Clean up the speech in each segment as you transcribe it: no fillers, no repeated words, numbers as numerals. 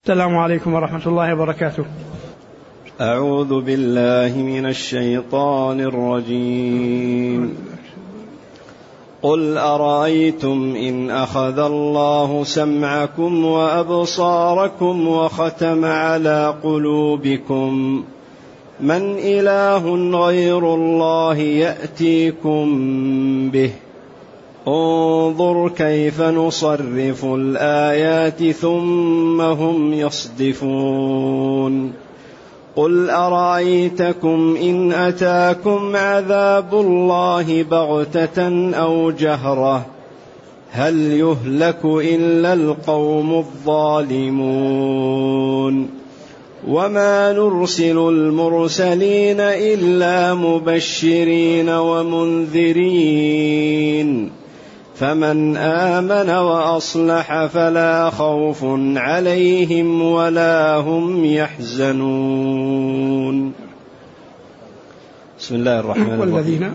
السلام عليكم ورحمة الله وبركاته. أعوذ بالله من الشيطان الرجيم. قل أرأيتم إن أخذ الله سمعكم وأبصاركم وختم على قلوبكم من إله غير الله يأتيكم به انظر كيف نصرف الآيات ثم هم يصدفون. قل أرأيتكم إن أتاكم عذاب الله بغتة أو جهرة هل يهلك إلا القوم الظالمون وما نرسل المرسلين إلا مبشرين ومنذرين فمن آمن وأصلح فلا خوف عليهم ولا هم يحزنون. بسم الله الرحمن الرحيم.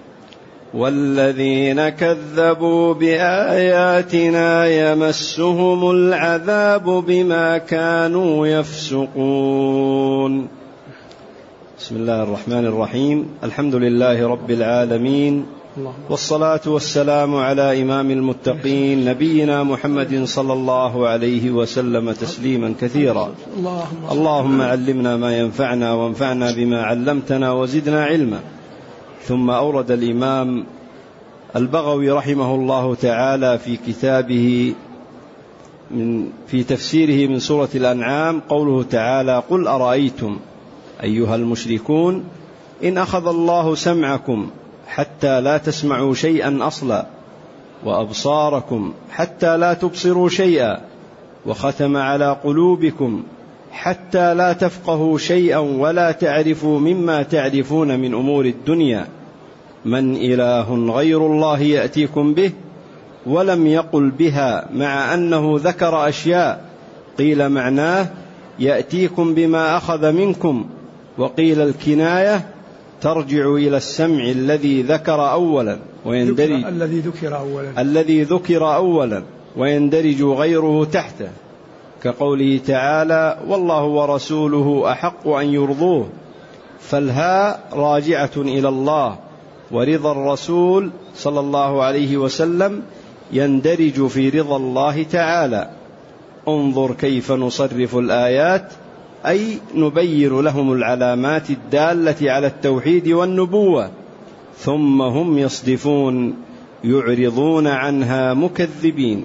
والذين كذبوا بآياتنا يمسهم العذاب بما كانوا يفسقون. بسم الله الرحمن الرحيم. الحمد لله رب العالمين، والصلاة والسلام على إمام المتقين نبينا محمد صلى الله عليه وسلم تسليما كثيرا. اللهم علمنا ما ينفعنا وانفعنا بما علمتنا وزدنا علما. ثم أورد الإمام البغوي رحمه الله تعالى في كتابه في تفسيره من سورة الأنعام قوله تعالى: قل أرأيتم أيها المشركون إن أخذ الله سمعكم حتى لا تسمعوا شيئا أصلا وأبصاركم حتى لا تبصروا شيئا وختم على قلوبكم حتى لا تفقهوا شيئا ولا تعرفوا مما تعرفون من أمور الدنيا من إله غير الله يأتيكم به. ولم يقل بها مع أنه ذكر أشياء قيل معناه يأتيكم بما أخذ منكم، وقيل الكناية ترجع إلى السمع الذي ذكر أولا ويندرج الذي ذكر أولا ويندرج غيره تحته، كقوله تعالى: والله ورسوله أحق أن يرضوه، فالهاء راجعة إلى الله، ورضا الرسول صلى الله عليه وسلم يندرج في رضا الله تعالى. انظر كيف نصرف الآيات، أي نبين لهم العلامات الدالة على التوحيد والنبوة، ثم هم يصدفون يعرضون عنها مكذبين.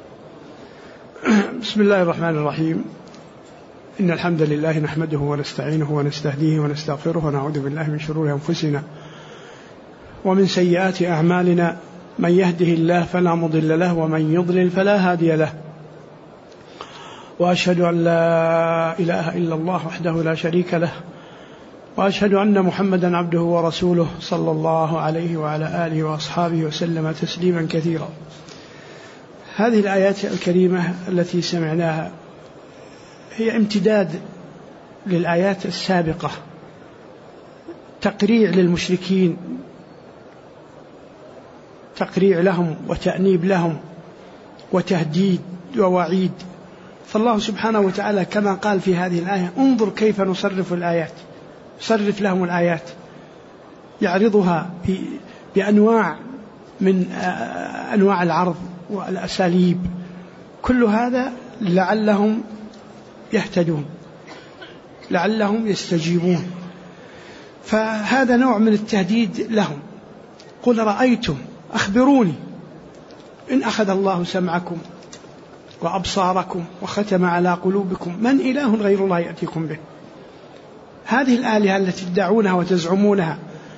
بسم الله الرحمن الرحيم. إن الحمد لله نحمده ونستعينه ونستهديه ونستغفره ونعوذ بالله من شرور أنفسنا ومن سيئات أعمالنا، من يهده الله فلا مضل له ومن يضلل فلا هادي له، وأشهد أن لا إله إلا الله وحده لا شريك له، وأشهد أن محمدا عبده ورسوله صلى الله عليه وعلى آله وأصحابه وسلم تسليما كثيرا. هذه الآيات الكريمة التي سمعناها هي امتداد للآيات السابقة، تقريع للمشركين، تقريع لهم وتأنيب لهم وتهديد ووعيد. فالله سبحانه وتعالى كما قال في هذه الآية: انظر كيف نصرف الآيات، صرف لهم الآيات، يعرضها بأنواع من أنواع العرض والأساليب، كل هذا لعلهم يهتدون، لعلهم يستجيبون. فهذا نوع من التهديد لهم. قل رأيتم، أخبروني، إن أخذ الله سمعكم وأبصاركم وختم على قلوبكم من إله غير الله يأتيكم به. هذه الآلهة التي تدعونها وتزعمونها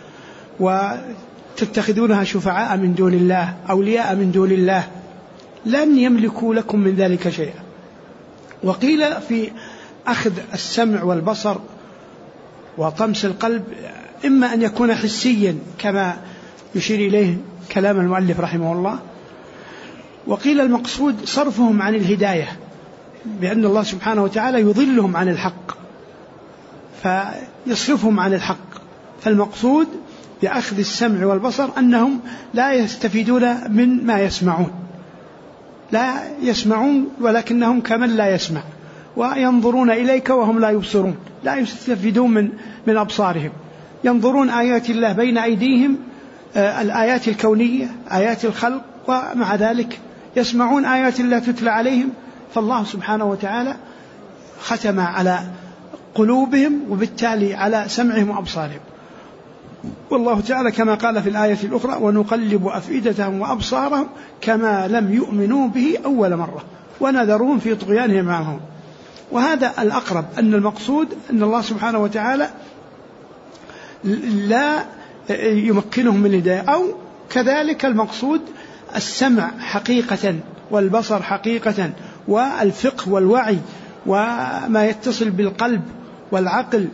وتتخذونها شفعاء من دون الله، أولياء من دون الله، لن يملكوا لكم من ذلك شيئا. وقيل في أخذ السمع والبصر وطمس القلب إما أن يكون حسيا كما يشير إليه كلام المؤلف رحمه الله، وقيل المقصود صرفهم عن الهداية، بأن الله سبحانه وتعالى يضلهم عن الحق فيصرفهم عن الحق. فالمقصود بأخذ السمع والبصر أنهم لا يستفيدون من ما يسمعون، لا يسمعون ولكنهم كمن لا يسمع، وينظرون إليك وهم لا يبصرون، لا يستفيدون من أبصارهم. ينظرون آيات الله بين أيديهم، الآيات الكونية، آيات الخلق، ومع ذلك يسمعون آيات الله تتلى عليهم. فالله سبحانه وتعالى ختم على قلوبهم وبالتالي على سمعهم وأبصارهم. والله تعالى كما قال في الآية الأخرى: ونقلب أفئدتهم وأبصارهم كما لم يؤمنوا به أول مرة ونذرهم في طغيانهم معهم. وهذا الأقرب، أن المقصود أن الله سبحانه وتعالى لا يمكنهم من الهداية، أو كذلك المقصود السمع حقيقة والبصر حقيقة والفقه والوعي وما يتصل بالقلب والعقل.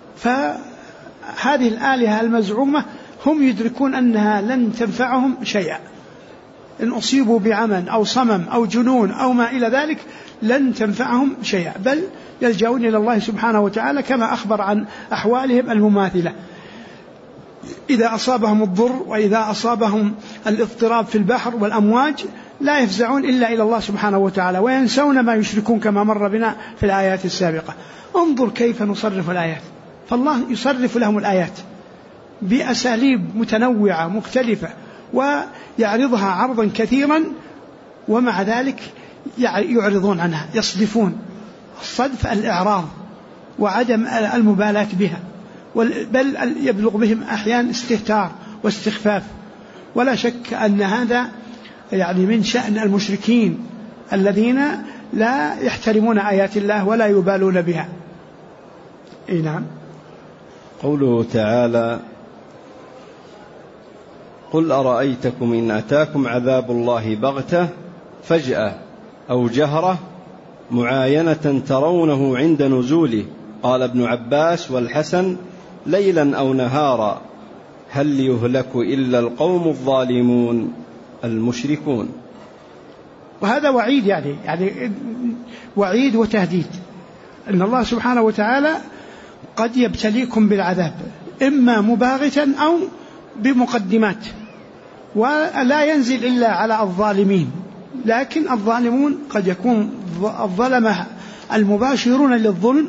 فهذه الآلهة المزعومة هم يدركون أنها لن تنفعهم شيئا، إن أصيبوا بعمى أو صمم أو جنون أو ما إلى ذلك لن تنفعهم شيئا، بل يلجؤون إلى الله سبحانه وتعالى كما أخبر عن أحوالهم المماثلة. إذا أصابهم الضر وإذا أصابهم الاضطراب في البحر والأمواج لا يفزعون إلا إلى الله سبحانه وتعالى، وينسون ما يشركون كما مر بنا في الآيات السابقة. انظر كيف نصرف الآيات، فالله يصرف لهم الآيات بأساليب متنوعة مختلفة ويعرضها عرضا كثيرا، ومع ذلك يعرضون عنها، يصدفون. الصدف الإعراض وعدم المبالاة بها، بل يبلغ بهم أحيانا استهتار واستخفاف. ولا شك أن هذا من شأن المشركين الذين لا يحترمون آيات الله ولا يبالون بها. نعم. قوله تعالى: قل أرأيتكم إن أتاكم عذاب الله بغتة فجأة أو جهرة معاينة ترونه عند نزوله، قال ابن عباس والحسن: ليلا أو نهارا، هل يهلك إلا القوم الظالمون المشركون. وهذا وعيد، يعني وعيد وتهديد، أن الله سبحانه وتعالى قد يبتليكم بالعذاب إما مباغتا أو بمقدمات، ولا ينزل إلا على الظالمين. لكن الظالمون قد يكون الظلمة المباشرون للظلم،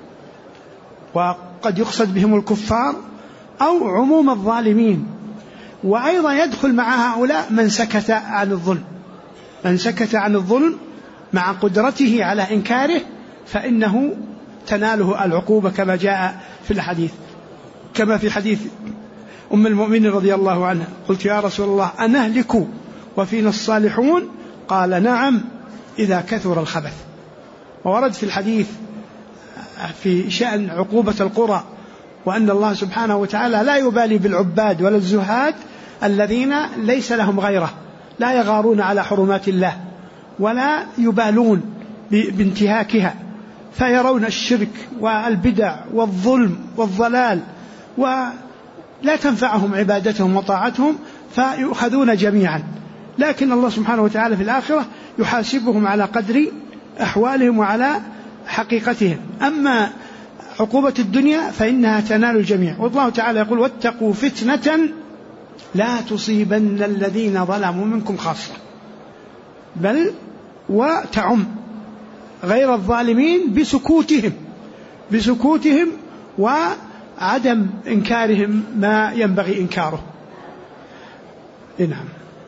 وقد يقصد بهم الكفار أو عموم الظالمين. وأيضا يدخل مع هؤلاء من سكت عن الظلم، من سكت عن الظلم مع قدرته على إنكاره فإنه تناله العقوبة كما جاء في الحديث، كما في حديث أم المؤمنين رضي الله عنها: قلت يا رسول الله أنهلك وفينا الصالحون؟ قال: نعم إذا كثر الخبث. وورد في الحديث في شأن عقوبة القرى، وأن الله سبحانه وتعالى لا يبالي بالعباد ولا الزهاد الذين ليس لهم غيره، لا يغارون على حرمات الله ولا يبالون بانتهاكها، فيرون الشرك والبدع والظلم والضلال ولا تنفعهم عبادتهم وطاعتهم فيؤخذون جميعا. لكن الله سبحانه وتعالى في الآخرة يحاسبهم على قدر أحوالهم وعلى حقيقتهم. أما عقوبة الدنيا فإنها تنال الجميع. والله تعالى يقول: واتقوا فتنة لا تصيبن الذين ظلموا منكم خاصة، بل وتعم غير الظالمين بسكوتهم وعدم إنكارهم ما ينبغي إنكاره. نعم.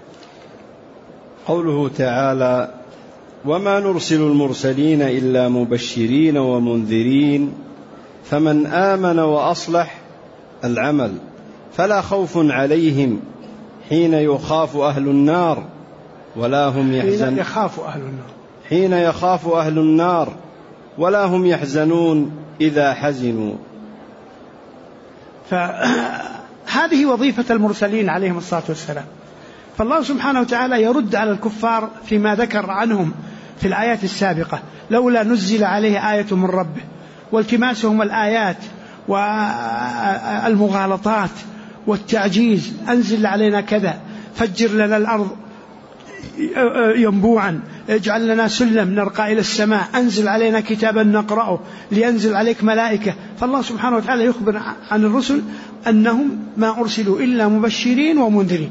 قوله تعالى: وما نرسل المرسلين إلا مبشرين ومنذرين فمن آمن وأصلح العمل فلا خوف عليهم حين يخاف أهل النار ولا هم يحزنون. حين يخاف أهل النار ولا هم يحزنون إذا حزنوا. فهذه وظيفة المرسلين عليهم الصلاة والسلام. فالله سبحانه وتعالى يرد على الكفار فيما ذكر عنهم في الآيات السابقة: لولا نزل عليه آية من ربه، والتماسهم الآيات والمغالطات والتعجيز، أنزل علينا كذا، فجر لنا الأرض ينبوعا، اجعل لنا سلم نرقى إلى السماء، أنزل علينا كتابا نقرأه، لينزل عليك ملائكة. فالله سبحانه وتعالى يخبر عن الرسل أنهم ما أرسلوا إلا مبشرين ومنذرين،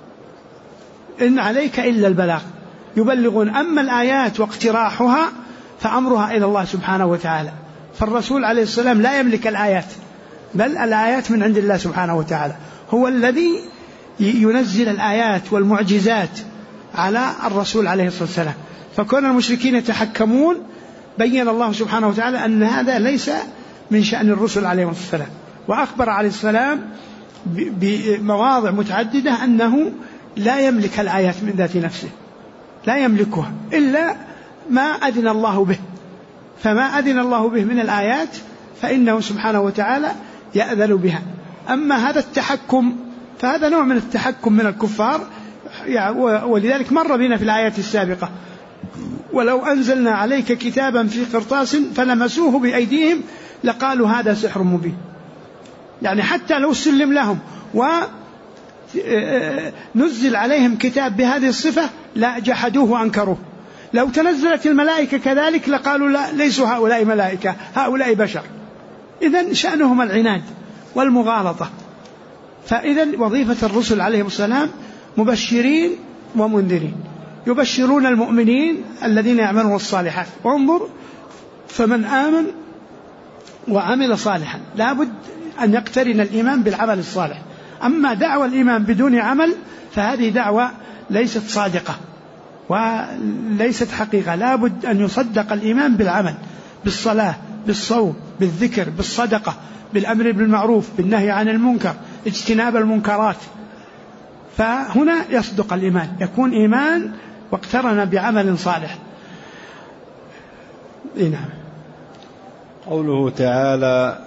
إن عليك إلا البلاغ، يبلغون. أما الآيات واقتراحها فأمرها إلى الله سبحانه وتعالى. فالرسول عليه السلام لا يملك الآيات، بل الآيات من عند الله سبحانه وتعالى، هو الذي ينزل الآيات والمعجزات على الرسول عليه الصلاة والسلام. فكون المشركين يتحكمون بين الله سبحانه وتعالى أن هذا ليس من شأن الرسل عليه الصلاة والسلام، وأخبر عليه السلام بمواضع متعددة أنه لا يملك الآيات من ذات نفسه، لا يملكها إلا ما أذن الله به، فما أذن الله به من الآيات فإنه سبحانه وتعالى يأذن بها. أما هذا التحكم فهذا نوع من التحكم من الكفار، ولذلك مر بنا في الآيات السابقة: ولو أنزلنا عليك كتابا في قرطاس فلمسوه بأيديهم لقالوا هذا سحر مبين. يعني حتى لو سلم لهم ونزل عليهم كتاب بهذه الصفة لا جحدوه وأنكروه. لو تنزلت الملائكة كذلك لقالوا لا، ليسوا هؤلاء ملائكة، هؤلاء بشر. إذن شأنهم العناد والمغالطة. فإذن وظيفة الرسل عليهم السلام مبشرين ومنذرين، يبشرون المؤمنين الذين يعملون الصالحات. وانظر، فمن آمن وعمل صالحا، لا بد أن يقترن الإيمان بالعمل الصالح. أما دعوى الإيمان بدون عمل فهذه دعوة ليست صادقة وليست حقيقة. لا بد أن يصدق الإيمان بالعمل، بالصلاة، بالصوم، بالذكر، بالصدقة، بالأمر بالمعروف، بالنهي عن المنكر، اجتناب المنكرات. فهنا يصدق الإيمان، يكون إيمان واقترن بعمل صالح. نعم. قوله تعالى: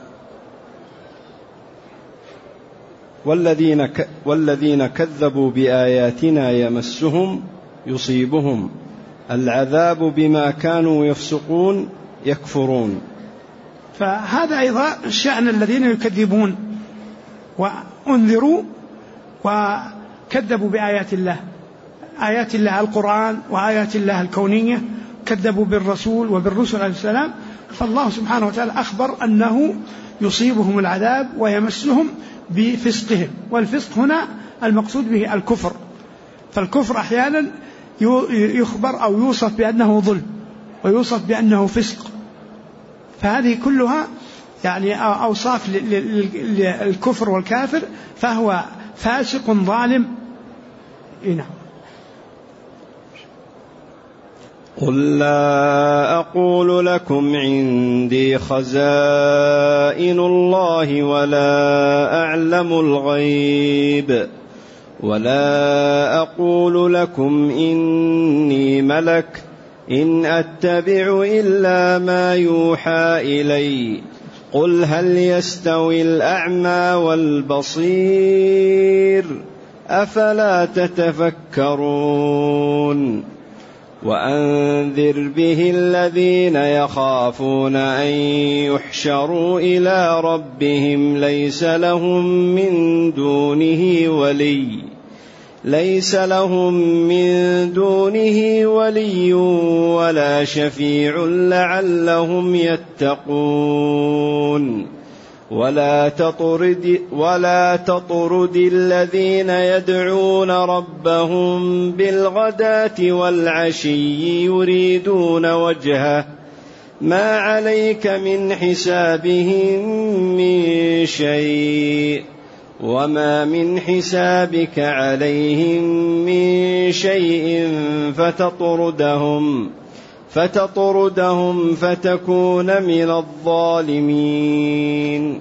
والذين كذبوا بآياتنا يمسهم يصيبهم العذاب بما كانوا يفسقون يكفرون. فهذا أيضا شأن الذين يكذبون وأنذروا وكذبوا بآيات الله، آيات الله القرآن وآيات الله الكونية، كذبوا بالرسول وبالرسل عليه السلام. فالله سبحانه وتعالى أخبر أنه يصيبهم العذاب ويمسهم بفسقهم. والفسق هنا المقصود به الكفر. فالكفر أحيانا يخبر أو يوصف بأنه ظلم ويوصف بأنه فسق، فهذه كلها يعني أوصاف للكفر والكافر، فهو فاسق ظالم. نعم. قل لا أقول لكم عندي خزائن الله ولا أعلم الغيب ولا أقول لكم إني ملك إن أتبع إلا ما يوحى إلي قل هل يستوي الأعمى والبصير أفلا تتفكرون وأنذر به الذين يخافون أن يحشروا إلى ربهم ليس لهم من دونه ولي ولا شفيع لعلهم يتقون ولا تطرد الذين يدعون ربهم بالغداة والعشي يريدون وجهه ما عليك من حسابهم من شيء وما من حسابك عليهم من شيء فتطردهم فتكون من الظالمين.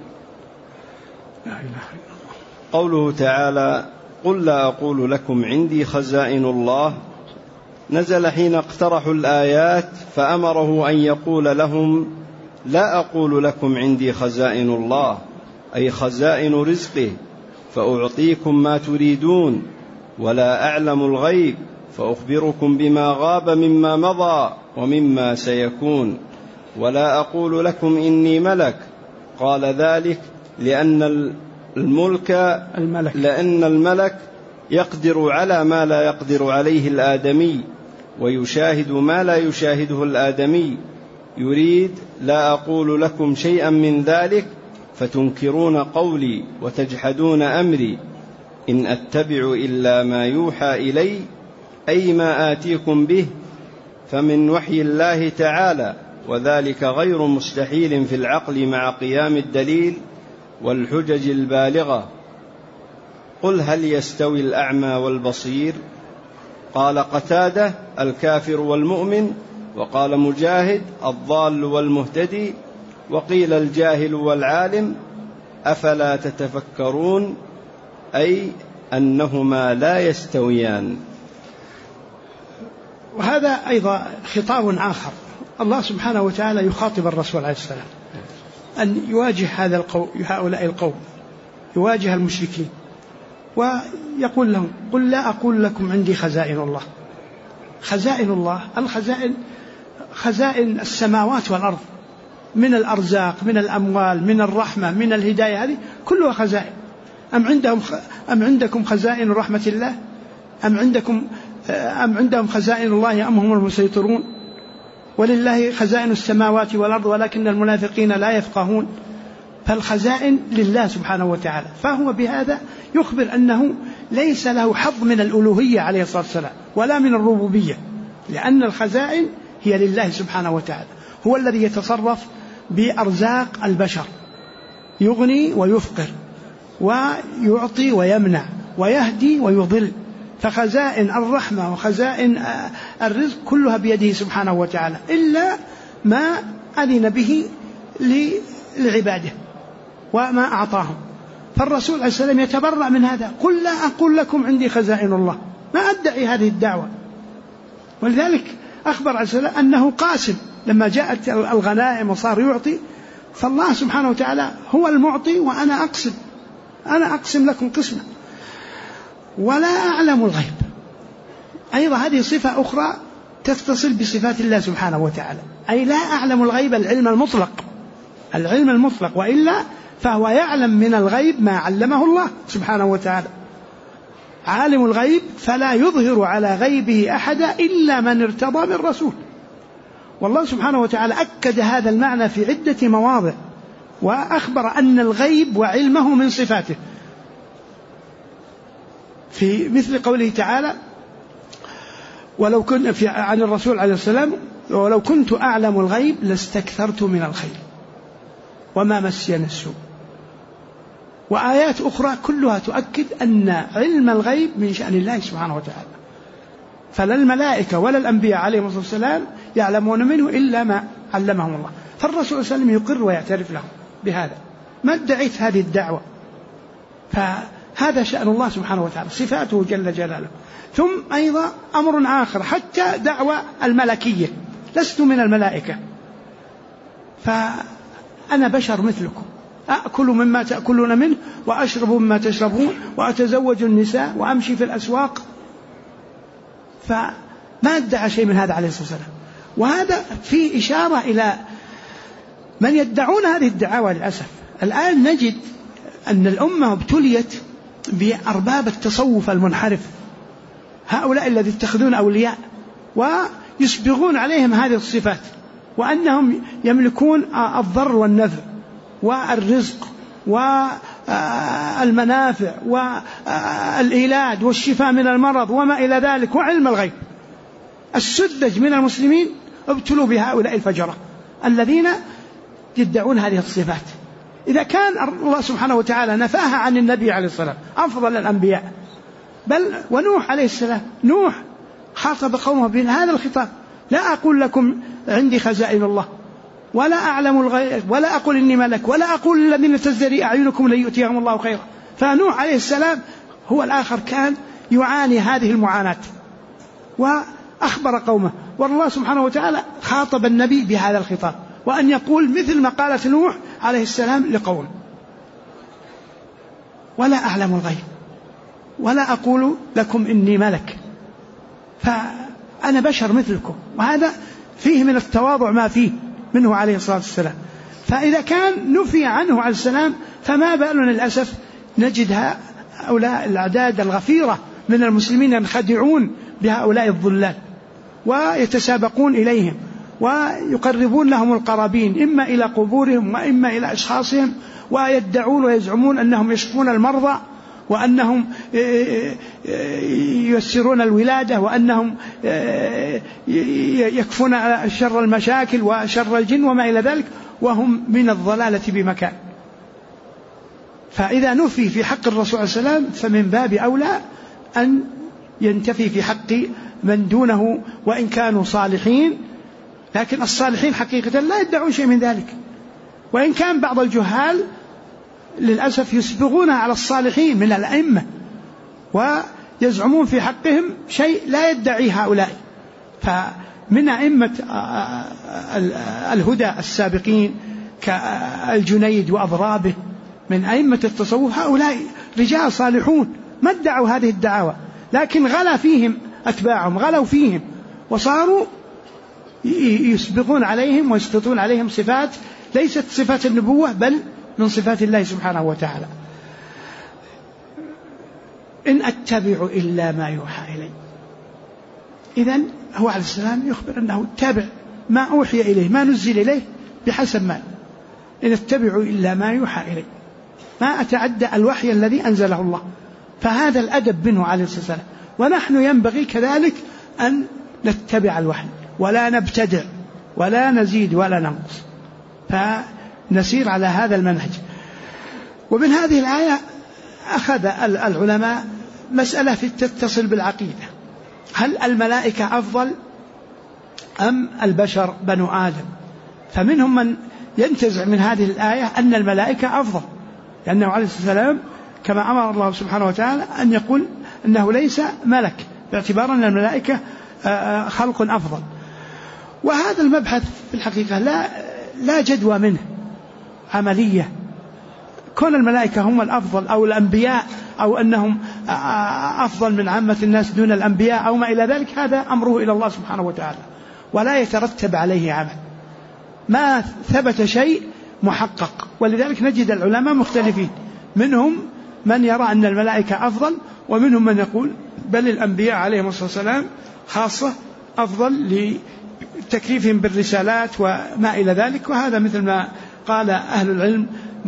قوله تعالى: قل لا أقول لكم عندي خزائن الله، نزل حين اقترحوا الآيات فأمره أن يقول لهم: لا أقول لكم عندي خزائن الله، أي خزائن رزقه، فأعطيكم ما تريدون، ولا أعلم الغيب فأخبركم بما غاب مما مضى ومما سيكون، ولا أقول لكم إني ملك. قال ذلك لأن الملك يقدر على ما لا يقدر عليه الآدمي، ويشاهد ما لا يشاهده الآدمي. يريد: لا أقول لكم شيئا من ذلك فتنكرون قولي وتجحدون أمري إن أتبع إلا ما يوحى إلي، أي ما آتيكم به، فمن وحي الله تعالى، وذلك غير مستحيل في العقل مع قيام الدليل والحجج البالغة. قل هل يستوي الأعمى والبصير؟ قال قتادة: الكافر والمؤمن. وقال مجاهد: الضال والمهتدي. وقيل: الجاهل والعالم. أفلا تتفكرون؟ أي أنهما لا يستويان. وهذا أيضا خطاب آخر، الله سبحانه وتعالى يخاطب الرسول عليه السلام أن يواجه هؤلاء القوم، يواجه المشركين ويقول لهم: قل لا أقول لكم عندي خزائن الله. خزائن الله، الخزائن خزائن السماوات والأرض، من الأرزاق، من الأموال، من الرحمة، من الهداية، هذه كلها خزائن. أم عندكم خزائن رحمة الله؟ أم عندهم خزائن الله أم هم المسيطرون؟ ولله خزائن السماوات والأرض ولكن المنافقين لا يفقهون. فالخزائن لله سبحانه وتعالى، فهو بهذا يخبر أنه ليس له حظ من الألوهية عليه الصلاة والسلام ولا من الربوبية، لأن الخزائن هي لله سبحانه وتعالى، هو الذي يتصرف بأرزاق البشر، يغني ويفقر، ويعطي ويمنع، ويهدي ويضل. فخزائن الرحمة وخزائن الرزق كلها بيده سبحانه وتعالى، إلا ما أذن به لعباده وما أعطاهم. فالرسول عليه السلام يتبرأ من هذا: قل لا أقول لكم عندي خزائن الله، ما أدعي هذه الدعوة. ولذلك أخبر عليه السلام أنه قاسم، لما جاءت الغنائم وصار يعطي، فالله سبحانه وتعالى هو المعطي وأنا أقسم لكم قسمة. ولا أعلم الغيب، أيضا هذه صفة أخرى تتصل بصفات الله سبحانه وتعالى، أي لا أعلم الغيب العلم المطلق، وإلا فهو يعلم من الغيب ما علمه الله سبحانه وتعالى. عالم الغيب فلا يظهر على غيبه أحدا إلا من ارتضى من رسول. والله سبحانه وتعالى أكد هذا المعنى في عدة مواضع، وأخبر أن الغيب وعلمه من صفاته، في مثل قوله تعالى: ولو كنت عن الرسول عليه السلام: ولو كنت أعلم الغيب لاستكثرت من الخير وما مسني السوء. وآيات أخرى كلها تؤكد أن علم الغيب من شأن الله سبحانه وتعالى، فلا الملائكة ولا الأنبياء عليهم الصلاة والسلام يعلمون منه إلا ما علمهم الله. فالرسول صلى الله عليه وسلم يقر ويعترف لهم بهذا، ما ادعيت هذه الدعوة. فهذا شأن الله سبحانه وتعالى، صفاته جل جلاله. ثم أيضا أمر آخر، حتى دعوة الملكية: لست من الملائكة، فأنا بشر مثلكم، أأكل مما تأكلون منه وأشرب مما تشربون وأتزوج النساء وأمشي في الأسواق. فما ادعى شيء من هذا عليه الصلاة والسلام. وهذا فيه إشارة إلى من يدعون هذه الدعاوى. للأسف الآن نجد أن الأمة ابتليت بأرباب التصوف المنحرف، هؤلاء الذين يتخذون أولياء ويسبغون عليهم هذه الصفات، وأنهم يملكون الضر والنفع والرزق والمنافع والإيلاد والشفاء من المرض وما إلى ذلك، وعلم الغيب. السذج من المسلمين ابتلوا بهؤلاء الفجرة الذين يدعون هذه الصفات. إذا كان الله سبحانه وتعالى نفاها عن النبي عليه الصلاة والسلام أفضل الأنبياء، بل ونوح عليه السلام، نوح خاطب قومه بهذا الخطاب: لا أقول لكم عندي خزائن الله ولا أعلم الغيب ولا أقول إني ملك ولا أقول للذين تزدري أعينكم لن يؤتيهم الله خيرا. فنوح عليه السلام هو الآخر كان يعاني هذه المعاناة وأخبر قومه، والله سبحانه وتعالى خاطب النبي بهذا الخطاب، وأن يقول مثل ما قالت نوح عليه السلام لقوم: ولا أعلم الغيب ولا أقول لكم إني ملك، فأنا بشر مثلكم. وهذا فيه من التواضع ما فيه منه عليه الصلاة والسلام. فإذا كان نفي عنه عليه السلام، فما بالنا للأسف نجد هؤلاء الأعداد الغفيرة من المسلمين ينخدعون بهؤلاء الضلال ويتسابقون إليهم ويقربون لهم القرابين، إما إلى قبورهم وإما إلى أشخاصهم، ويدعون ويزعمون أنهم يشفون المرضى وأنهم ييسرون الولادة، وأنهم يكفون شر المشاكل وشر الجن وما إلى ذلك، وهم من الضلالة بمكان. فإذا نفي في حق الرسول عليه السلام فمن باب أولى أن ينتفي في حق من دونه وإن كانوا صالحين، لكن الصالحين حقيقة لا يدعون شيء من ذلك، وإن كان بعض الجهال للأسف يسبغون على الصالحين من الأئمة ويزعمون في حقهم شيء لا يدعي هؤلاء. فمن أئمة الهدى السابقين كالجنيد وأضرابه من أئمة التصوف، هؤلاء رجال صالحون ما ادعوا هذه الدعاوى، لكن غلا فيهم أتباعهم، غلوا فيهم وصاروا يسبقون عليهم ويسقطون عليهم صفات ليست صفات النبوة بل من صفات الله سبحانه وتعالى. إن أتبع إلا ما يوحى إلي. إذن هو عليه السلام يخبر أنه تابع ما أوحي إليه، ما نزل إليه بحسب ما. إن أتبع إلا ما يوحى إلي، ما أتعدى الوحي الذي أنزله الله. فهذا الأدب منه عليه الصلاة والسلام، ونحن ينبغي كذلك أن نتبع الوحي ولا نبتدع ولا نزيد ولا ننقص، فنسير على هذا المنهج. ومن هذه الآية أخذ العلماء مسألة تتصل بالعقيدة: هل الملائكة أفضل أم البشر بنو آدم؟ فمنهم من ينتزع من هذه الآية أن الملائكة أفضل، لأنه عليه الصلاة والسلام كما أمر الله سبحانه وتعالى أن يقول أنه ليس ملك، باعتبار أن الملائكة خلق أفضل. وهذا المبحث في الحقيقة لا جدوى منه عملية. كون الملائكة هم الأفضل أو الأنبياء أو أنهم أفضل من عامة الناس دون الأنبياء أو ما إلى ذلك، هذا أمره إلى الله سبحانه وتعالى ولا يترتب عليه عمل، ما ثبت شيء محقق. ولذلك نجد العلماء مختلفين، منهم من يرى أن الملائكة أفضل، ومنهم من يقول بل الأنبياء عليهم الصلاة والسلام خاصة أفضل لتكليفهم بالرسالات وما إلى ذلك. وهذا مثل ما قال أهل العلم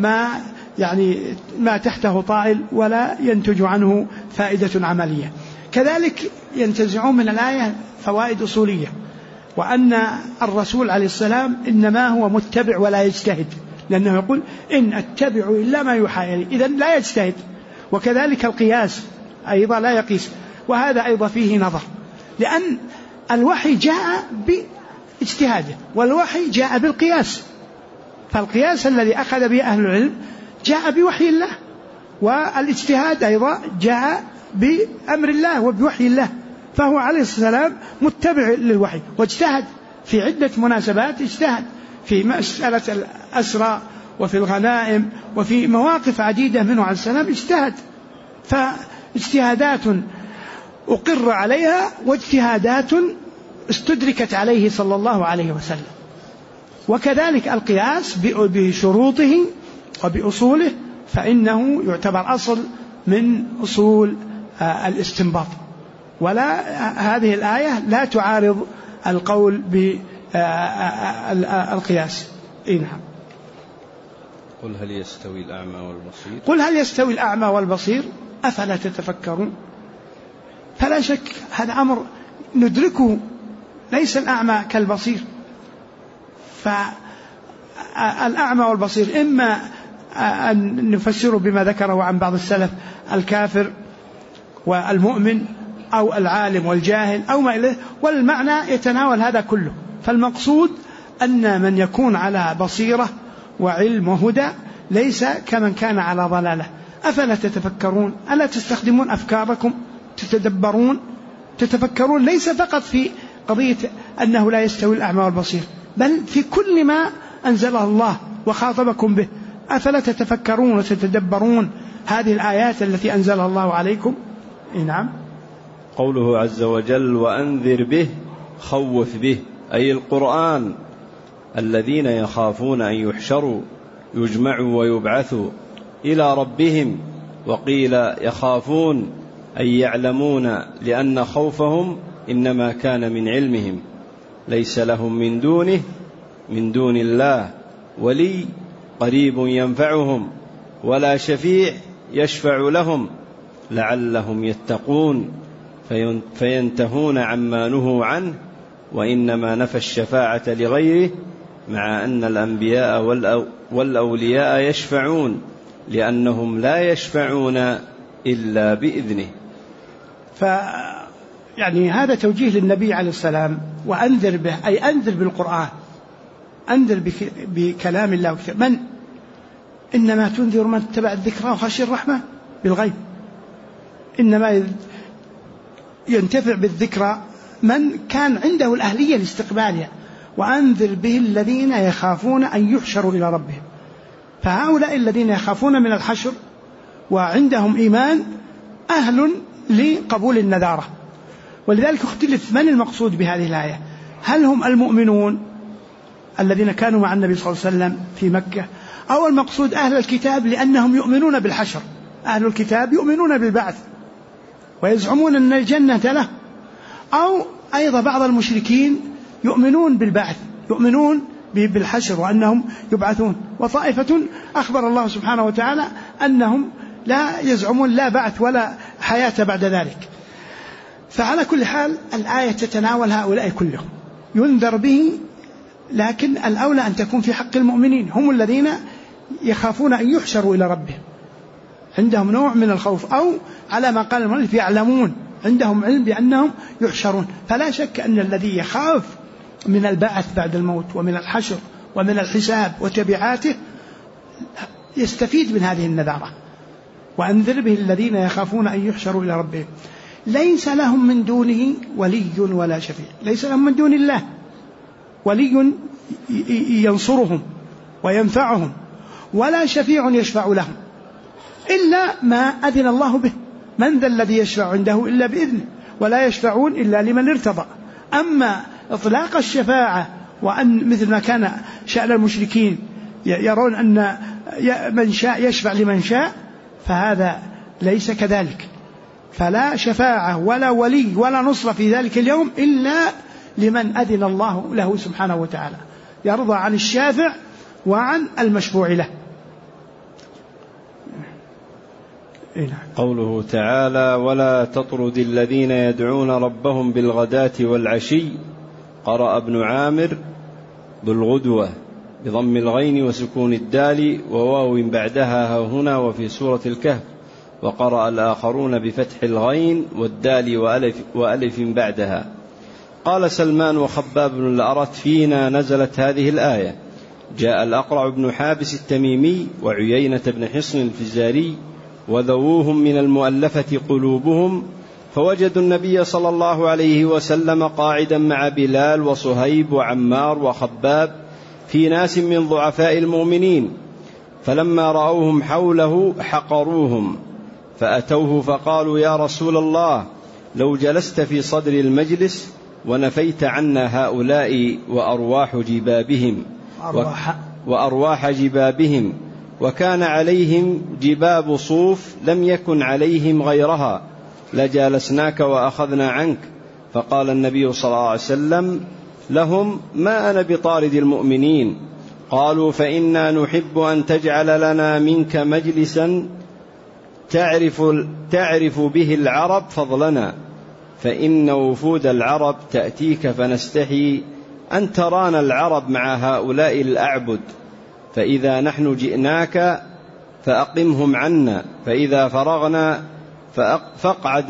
ما تحته طائل ولا ينتج عنه فائدة عملية. كذلك ينتزعون من الآية فوائد أصولية، وأن الرسول عليه السلام إنما هو متبع ولا يجتهد، لأنه يقول إن أتبع إلا ما يوحى إلي، إذن لا يجتهد. وكذلك القياس أيضا لا يقيس، وهذا أيضا فيه نظر، لأن الوحي جاء باجتهاده والوحي جاء بالقياس، فالقياس الذي أخذ به أهل العلم جاء بوحي الله، والاجتهاد أيضا جاء بأمر الله وبوحي الله. فهو عليه السلام متبع للوحي، واجتهد في عدة مناسبات، اجتهد في مسألة الأسرى وفي الغنائم وفي مواقف عديدة منه عليه السلام اجتهد. فاجتهادات أقر عليها واجتهادات استدركت عليه صلى الله عليه وسلم. وكذلك القياس بشروطه وبأصوله فإنه يعتبر أصل من أصول الاستنباط. ولا هذه الآية لا تعارض القول بالقياس. نعم. قل هل يستوي الأعمى والبصير؟ قل هل يستوي الأعمى والبصير أفلا تتفكرون؟ فلا شك هذا أمر ندركه، ليس الأعمى كالبصير. فالأعمى والبصير إما أن نفسره بما ذكره عن بعض السلف الكافر والمؤمن أو العالم والجاهل أو ما إليه، والمعنى يتناول هذا كله. فالمقصود أن من يكون على بصيرة وعلم وهدى ليس كمن كان على ضلالة. أفلا تتفكرون؟ ألا تستخدمون أفكاركم؟ تتفكرون ليس فقط في قضية أنه لا يستوي الأعمى والبصير، بل في كل ما أنزله الله وخاطبكم به. أفلا تتفكرون وتتدبرون هذه الآيات التي أنزلها الله عليكم؟ نعم. قوله عز وجل وأنذر به خوف به، أي القرآن، الذين يخافون أن يحشروا يجمعوا ويبعثوا إلى ربهم. وقيل يخافون أي يعلمون، لأن خوفهم إنما كان من علمهم، ليس لهم من دون الله ولي قريب ينفعهم ولا شفيع يشفع لهم لعلهم يتقون فينتهون عما نهوا عنه، وإنما نفى الشفاعة لغيره، مع أن الأنبياء والأولياء يشفعون لأنهم لا يشفعون إلا بإذنه. يعني هذا توجيه للنبي عليه السلام، وأنذر به، أي أنذر بالقرآن، أنذر بكلام الله. من إنما تنذر من اتبع الذكرى وخشي الرحمة بالغيب، إنما ينتفع بالذكرى من كان عنده الأهلية لاستقبالها. وأنذر به الذين يخافون أن يحشروا إلى ربهم، فهؤلاء الذين يخافون من الحشر وعندهم إيمان أهل لقبول النذارة. ولذلك اختلف من المقصود بهذه الآية، هل هم المؤمنون الذين كانوا مع النبي صلى الله عليه وسلم في مكة، أو المقصود أهل الكتاب لأنهم يؤمنون بالحشر. أهل الكتاب يؤمنون بالبعث ويزعمون أن الجنة له، أو أيضا بعض المشركين يؤمنون بالبعث، يؤمنون بالحشر وأنهم يبعثون. وطائفة أخبر الله سبحانه وتعالى أنهم لا يزعمون لا بعث ولا حياة بعد ذلك. فعلى كل حال الآية تتناول هؤلاء كلهم، ينذر به، لكن الأولى أن تكون في حق المؤمنين، هم الذين يخافون أن يحشروا إلى ربهم، عندهم نوع من الخوف، أو على ما قال المؤلف يعلمون، عندهم علم بأنهم يحشرون. فلا شك أن الذي يخاف من البعث بعد الموت ومن الحشر ومن الحساب وتبعاته يستفيد من هذه النذارة. وأنذر به الذين يخافون أن يحشروا إلى ربهم ليس لهم من دونه ولي ولا شفيع. ليس لهم من دون الله ولي ينصرهم وينفعهم، ولا شفيع يشفع لهم إلا ما أذن الله به. من ذا الذي يشفع عنده إلا بإذنه، ولا يشفعون إلا لمن ارتضى. أما إطلاق الشفاعة وأن مثل ما كان شأن المشركين يرون أن من شاء يشفع لمن شاء، فهذا ليس كذلك. فلا شفاعة ولا ولي ولا نصر في ذلك اليوم إلا لمن أذن الله له سبحانه وتعالى، يرضى عن الشافع وعن المشفوع له. قوله تعالى: ولا تطرد الذين يدعون ربهم بالغداة والعشي. قرأ ابن عامر بالغدوة بضم الغين وسكون الدال وواو بعدها هنا وفي سورة الكهف. وقرأ الآخرون بفتح الغين والدال وألف بعدها. قال سلمان وخباب بن الأرت: فينا نزلت هذه الآية. جاء الأقرع بن حابس التميمي وعيينة بن حصن الفزاري وذووهم من المؤلفة قلوبهم، فوجدوا النبي صلى الله عليه وسلم قاعدا مع بلال وصهيب وعمار وخباب في ناس من ضعفاء المؤمنين، فلما رأوهم حوله حقروهم، فأتوه فقالوا: يا رسول الله، لو جلست في صدر المجلس ونفيت عنا هؤلاء وأرواح جبابهم، وكان عليهم جباب صوف لم يكن عليهم غيرها، لجالسناك وأخذنا عنك. فقال النبي صلى الله عليه وسلم لهم: ما أنا بطارد المؤمنين. قالوا: فإنا نحب أن تجعل لنا منك مجلسا تعرف به العرب فضلنا، فإن وفود العرب تأتيك فنستحي أن ترانا العرب مع هؤلاء الأعبد، فإذا نحن جئناك فأقمهم عنا، فإذا فرغنا فاقعد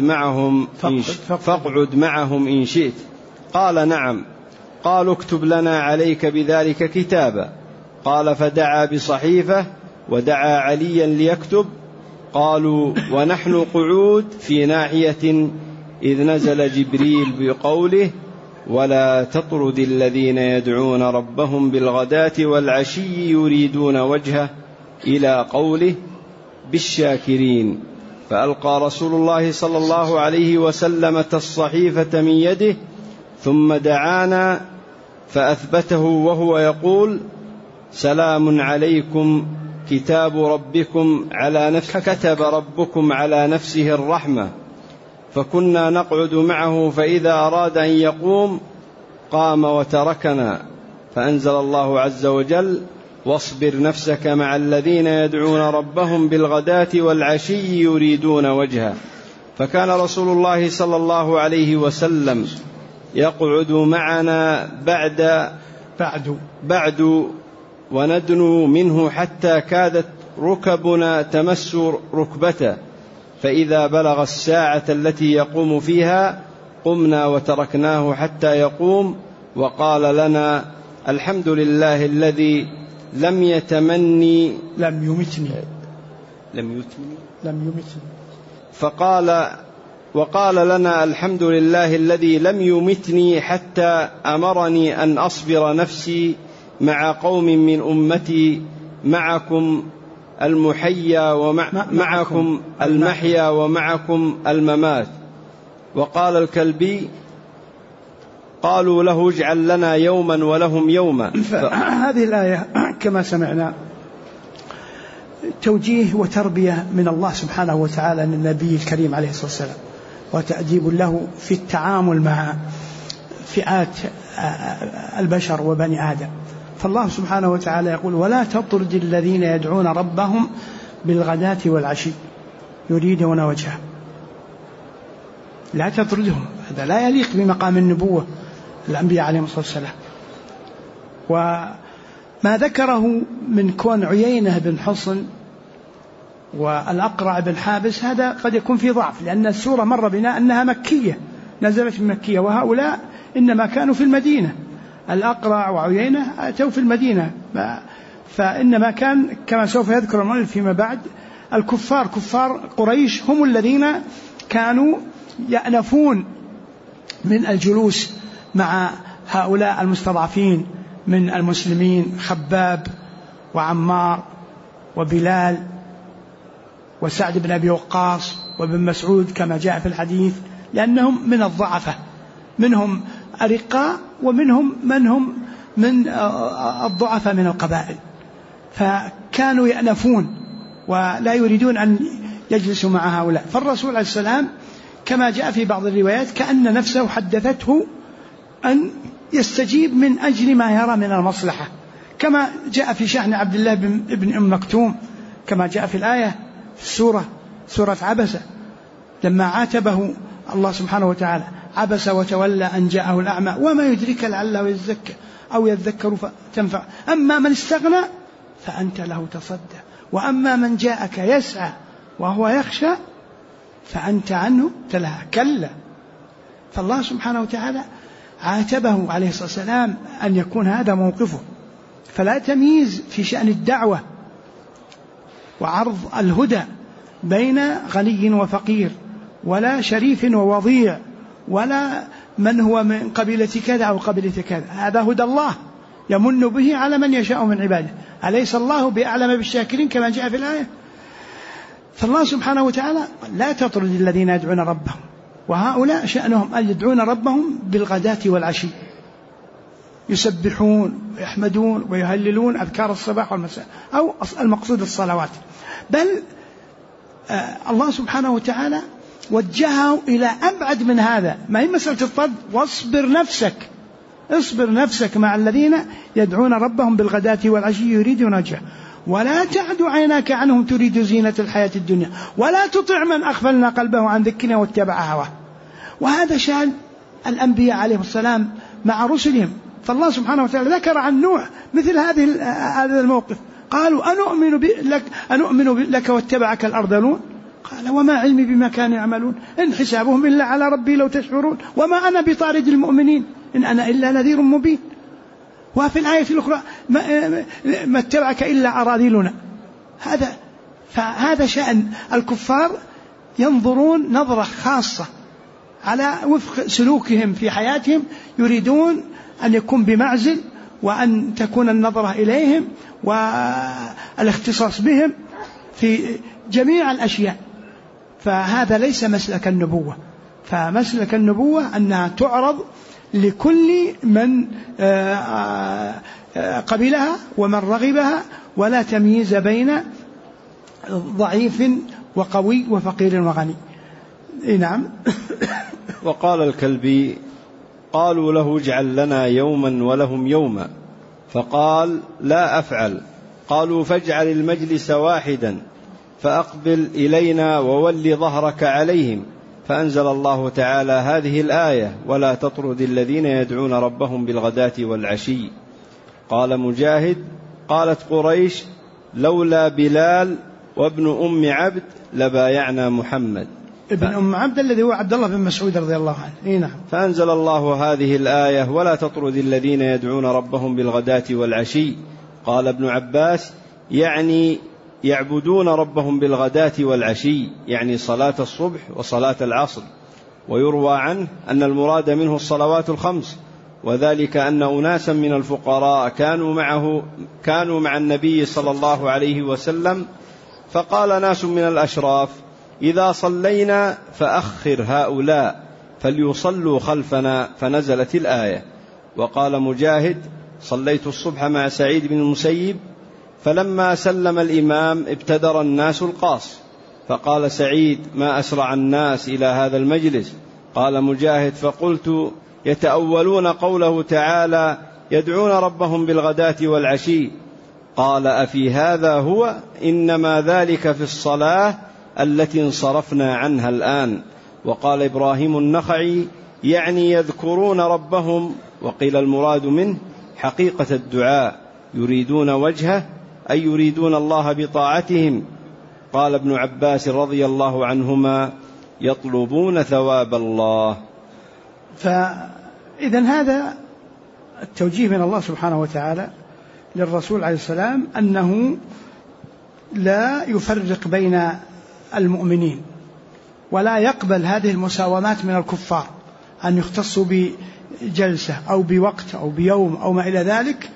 معهم إن شئت. قال: نعم. قالوا: اكتب لنا عليك بذلك كتابا. قال: فدعا بصحيفة ودعا عليا ليكتب. قالوا: ونحن قعود في ناحية إذ نزل جبريل بقوله: ولا تطرد الذين يدعون ربهم بالغداة والعشي يريدون وجهه، إلى قوله: بالشاكرين. فألقى رسول الله صلى الله عليه وسلم الصحيفة من يده، ثم دعانا فأثبته وهو يقول: سلام عليكم كتاب ربكم كتب ربكم على نفسه الرحمة. فكنا نقعد معه، فإذا أراد أن يقوم قام وتركنا، فأنزل الله عز وجل: واصبر نفسك مع الذين يدعون ربهم بالغداة والعشي يريدون وجهه. فكان رسول الله صلى الله عليه وسلم يقعد معنا بعد وندنو منه حتى كادت ركبنا تمس ركبته، فإذا بلغ الساعة التي يقوم فيها قمنا وتركناه حتى يقوم، وقال لنا: الحمد لله الذي لم يمتني وقال لنا: الحمد لله الذي لم يمتني حتى أمرني أن أصبر نفسي مع قوم من أمتي معكم المحيا ومعكم الممات. وقال الكلبي: قالوا له: اجعل لنا يوما ولهم يوما. هذه الآية كما سمعنا توجيه وتربية من الله سبحانه وتعالى للنبي الكريم عليه الصلاة والسلام، وتأديب له في التعامل مع فئات البشر وبني آدم. فالله سبحانه وتعالى يقول: ولا تطرد الذين يدعون ربهم بالغداة والعشي يريدون وجهه. لا تطردهم، هذا لا يليق بمقام النبوة الأنبياء عليهم الصلاة والسلام. وما ذكره من كون عيينة بن حصن والأقرع بن حابس هذا قد يكون في ضعف، لأن السورة مر بنا أنها مكية، نزلت من مكية، وهؤلاء إنما كانوا في المدينة. الأقرع وعيينة أتوا في المدينة، فإنما كان كما سوف يذكر المؤلف فيما بعد الكفار، كفار قريش، هم الذين كانوا يأنفون من الجلوس مع هؤلاء المستضعفين من المسلمين، خباب وعمار وبلال وسعد بن أبي وقاص وابن مسعود كما جاء في الحديث، لأنهم من الضعفة، منهم أرقاء ومنهم من هم من الضعفاء من القبائل، فكانوا يأنفون ولا يريدون أن يجلسوا مع هؤلاء. فالرسول عليه السلام كما جاء في بعض الروايات كأن نفسه حدثته أن يستجيب من أجل ما يرى من المصلحة، كما جاء في شأن عبد الله بن أم مكتوم، كما جاء في الآية في سورة عبسة لما عاتبه الله سبحانه وتعالى: عبس وتولى أن جاءه الأعمى وما يدرك لعله يزكى أو يذكر فتنفع، أما من استغنى فأنت له تصدى، وأما من جاءك يسعى وهو يخشى فأنت عنه تلهى. كلا. فالله سبحانه وتعالى عاتبه عليه الصلاة والسلام أن يكون هذا موقفه، فلا تمييز في شأن الدعوة وعرض الهدى بين غني وفقير، ولا شريف ووضيع، ولا من هو من قبيلة كذا أو قبيلة كذا. هذا هدى الله يمن به على من يشاء من عباده، أليس الله بأعلم بالشاكرين كما جاء في الآية. فالله سبحانه وتعالى لا تطرد الذين يدعون ربهم، وهؤلاء شأنهم أن يدعون ربهم بالغداة والعشي، يسبحون ويحمدون ويهللون أذكار الصباح والمساء، أو المقصود الصلوات. بل الله سبحانه وتعالى وجهه إلى أبعد من هذا، ما هي مسألة الطرد، اصبر نفسك مع الذين يدعون ربهم بالغداة والعشي يريدون وجهه ولا تعد عيناك عنهم تريد زينة الحياة الدنيا ولا تطع من أغفلنا قلبه عن ذكرنا واتبع هواه. وهذا شأن الأنبياء عليهم السلام مع رسلهم. فالله سبحانه وتعالى ذكر عن نوح مثل هذا الموقف، قالوا أنؤمن لك واتبعك الأرذلون، قال وما علمي بما كانوا يعملون إن حسابهم إلا على ربي لو تشعرون وما أنا بطارد المؤمنين إن أنا إلا نذير مبين. وفي الآية الأخرى ما اتبعك إلا أراذلنا. فهذا شأن الكفار، ينظرون نظرة خاصة على وفق سلوكهم في حياتهم، يريدون أن يكون بمعزل وأن تكون النظرة إليهم والاختصاص بهم في جميع الأشياء. فهذا ليس مسلك النبوة. فمسلك النبوة أنها تعرض لكل من قبلها ومن رغبها، ولا تمييز بين ضعيف وقوي وفقير وغني. نعم. وقال الكلبي: قالوا له اجعل لنا يوما ولهم يوما، فقال لا أفعل قالوا فاجعل المجلس واحدا فأقبل إلينا وول ظهرك عليهم، فأنزل الله تعالى هذه الآية: ولا تطرد الذين يدعون ربهم بالغداة والعشي. قال مجاهد: قالت قريش: لولا بلال وابن أم عبد لبايعنا محمد. ابن أم عبد الذي هو عبد الله بن مسعود رضي الله عنه. نعم. فأنزل الله هذه الآية: ولا تطرد الذين يدعون ربهم بالغداة والعشي. قال ابن عباس: يعني يعبدون ربهم بالغداة والعشي، يعني صلاة الصبح وصلاة العصر. ويروى عنه أن المراد منه الصلوات الخمس، وذلك أن أناسا من الفقراء كانوا مع النبي صلى الله عليه وسلم، فقال ناس من الأشراف: إذا صلينا فأخر هؤلاء فليصلوا خلفنا، فنزلت الآية. وقال مجاهد: صليت الصبح مع سعيد بن المسيب، فلما سلم الإمام ابتدر الناس القاص، فقال سعيد: ما أسرع الناس إلى هذا المجلس. قال مجاهد: فقلت: يتأولون قوله تعالى: يدعون ربهم بالغداة والعشي. قال: أفي هذا هو؟ إنما ذلك في الصلاة التي انصرفنا عنها الآن. وقال إبراهيم النخعي: يعني يذكرون ربهم، وقيل المراد منه حقيقة الدعاء، يريدون وجهه، أي يريدون الله بطاعتهم. قال ابن عباس رضي الله عنهما: يطلبون ثواب الله. فإذن هذا التوجيه من الله سبحانه وتعالى للرسول عليه السلام أنه لا يفرق بين المؤمنين، ولا يقبل هذه المساومات من الكفار، أن يختصوا بجلسة أو بوقت أو بيوم أو ما إلى ذلك.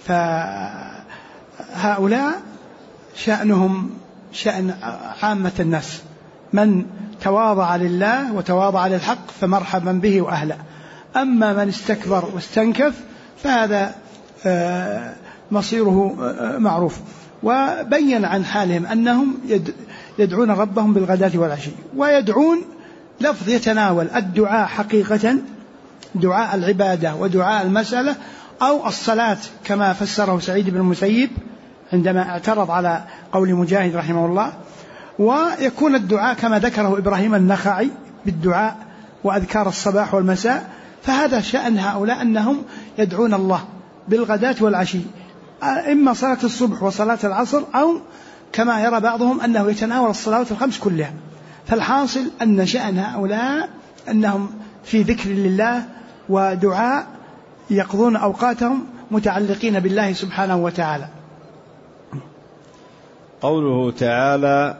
فهؤلاء شأنهم شأن عامة الناس، من تواضع لله وتواضع للحق فمرحبا به وأهلا، أما من استكبر واستنكف فهذا مصيره معروف. وبين عن حالهم أنهم يدعون ربهم بالغداة والعشي، ويدعون لفظ يتناول الدعاء حقيقة، دعاء العبادة ودعاء المسألة، أو الصلاة كما فسره سعيد بن المسيب عندما اعترض على قول مجاهد رحمه الله. ويكون الدعاء كما ذكره إبراهيم النخعي بالدعاء وأذكار الصباح والمساء. فهذا شأن هؤلاء أنهم يدعون الله بالغداة والعشي، إما صلاة الصبح وصلاة العصر، أو كما يرى بعضهم أنه يتناول الصلوات الخمس كلها. فالحاصل أن شأن هؤلاء أنهم في ذكر لله ودعاء، يقضون أوقاتهم متعلقين بالله سبحانه وتعالى. قوله تعالى: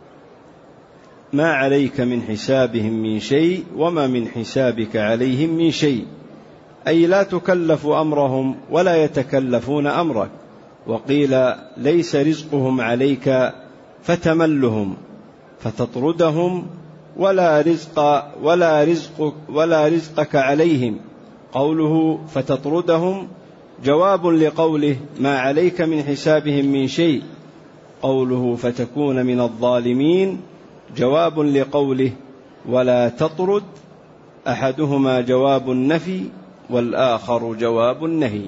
ما عليك من حسابهم من شيء وما من حسابك عليهم من شيء، أي لا تكلف أمرهم ولا يتكلفون أمرك. وقيل: ليس رزقهم عليك فتملهم فتطردهم، ولا رزقك عليهم. قوله فتطردهم جواب لقوله: ما عليك من حسابهم من شيء. قوله فتكون من الظالمين جواب لقوله: ولا تطرد. أحدهما جواب النفي والآخر جواب النهي.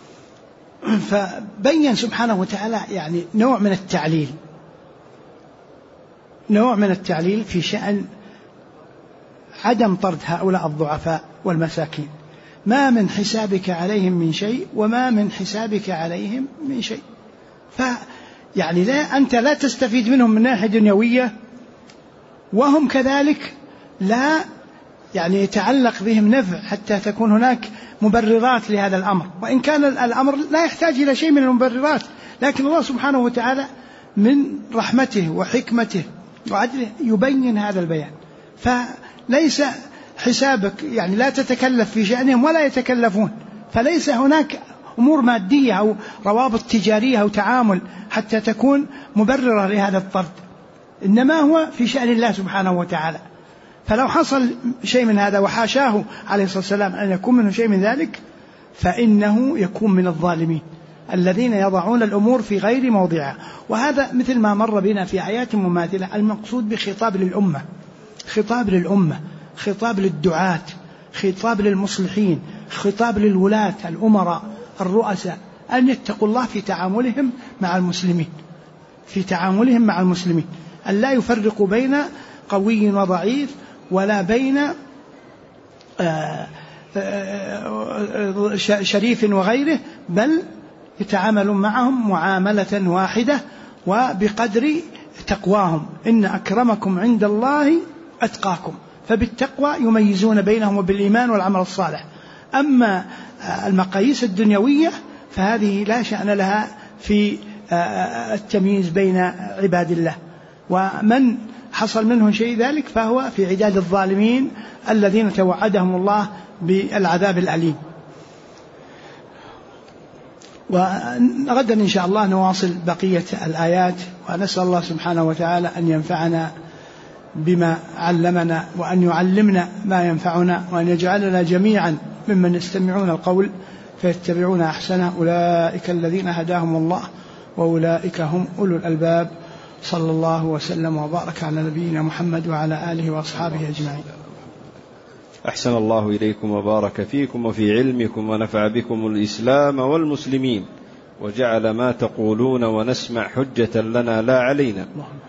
فبين سبحانه وتعالى يعني نوع من التعليل في شأن عدم طرد هؤلاء الضعفاء والمساكين. ما من حسابك عليهم من شيء وما من حسابك عليهم من شيء. فيعني أنت لا تستفيد منهم من ناحية دنيوية، وهم كذلك لا يعني يتعلق بهم نفع حتى تكون هناك مبررات لهذا الأمر، وإن كان الأمر لا يحتاج إلى شيء من المبررات، لكن الله سبحانه وتعالى من رحمته وحكمته وعدله يبين هذا البيان. فليس حسابك يعني لا تتكلف في شأنهم ولا يتكلفون، فليس هناك أمور مادية أو روابط تجارية أو تعامل حتى تكون مبررة لهذا الطرد، إنما هو في شأن الله سبحانه وتعالى. فلو حصل شيء من هذا، وحاشاه عليه الصلاة والسلام أن يكون منه شيء من ذلك، فإنه يكون من الظالمين الذين يضعون الأمور في غير موضعها. وهذا مثل ما مر بنا في آيات مماثلة. المقصود بخطاب للأمة، خطاب للدعاة، خطاب للمصلحين، خطاب للولاة الأمراء الرؤساء، أن يتقوا الله في تعاملهم مع المسلمين، أن لا يفرقوا بين قوي وضعيف، ولا بين شريف وغيره، بل يتعاملون معهم معاملة واحدة وبقدر تقواهم. إن أكرمكم عند الله أتقاكم، فبالتقوى يميزون بينهم وبالإيمان والعمل الصالح. أما المقاييس الدنيوية فهذه لا شأن لها في التمييز بين عباد الله، ومن حصل منه شيء ذلك فهو في عداد الظالمين الذين توعدهم الله بالعذاب الأليم. وغدا إن شاء الله نواصل بقية الآيات، ونسأل الله سبحانه وتعالى أن ينفعنا بما علمنا، وأن يعلمنا ما ينفعنا، وأن يجعلنا جميعا ممن يستمعون القول فيتبعون أحسنه. أولئك الذين هداهم الله وأولئك هم أولو الألباب. صلى الله وسلم وبارك على نبينا محمد وعلى آله وأصحابه أجمعين. أحسن الله إليكم وبارك فيكم وفي علمكم، ونفع بكم الإسلام والمسلمين، وجعل ما تقولون ونسمع حجة لنا لا علينا.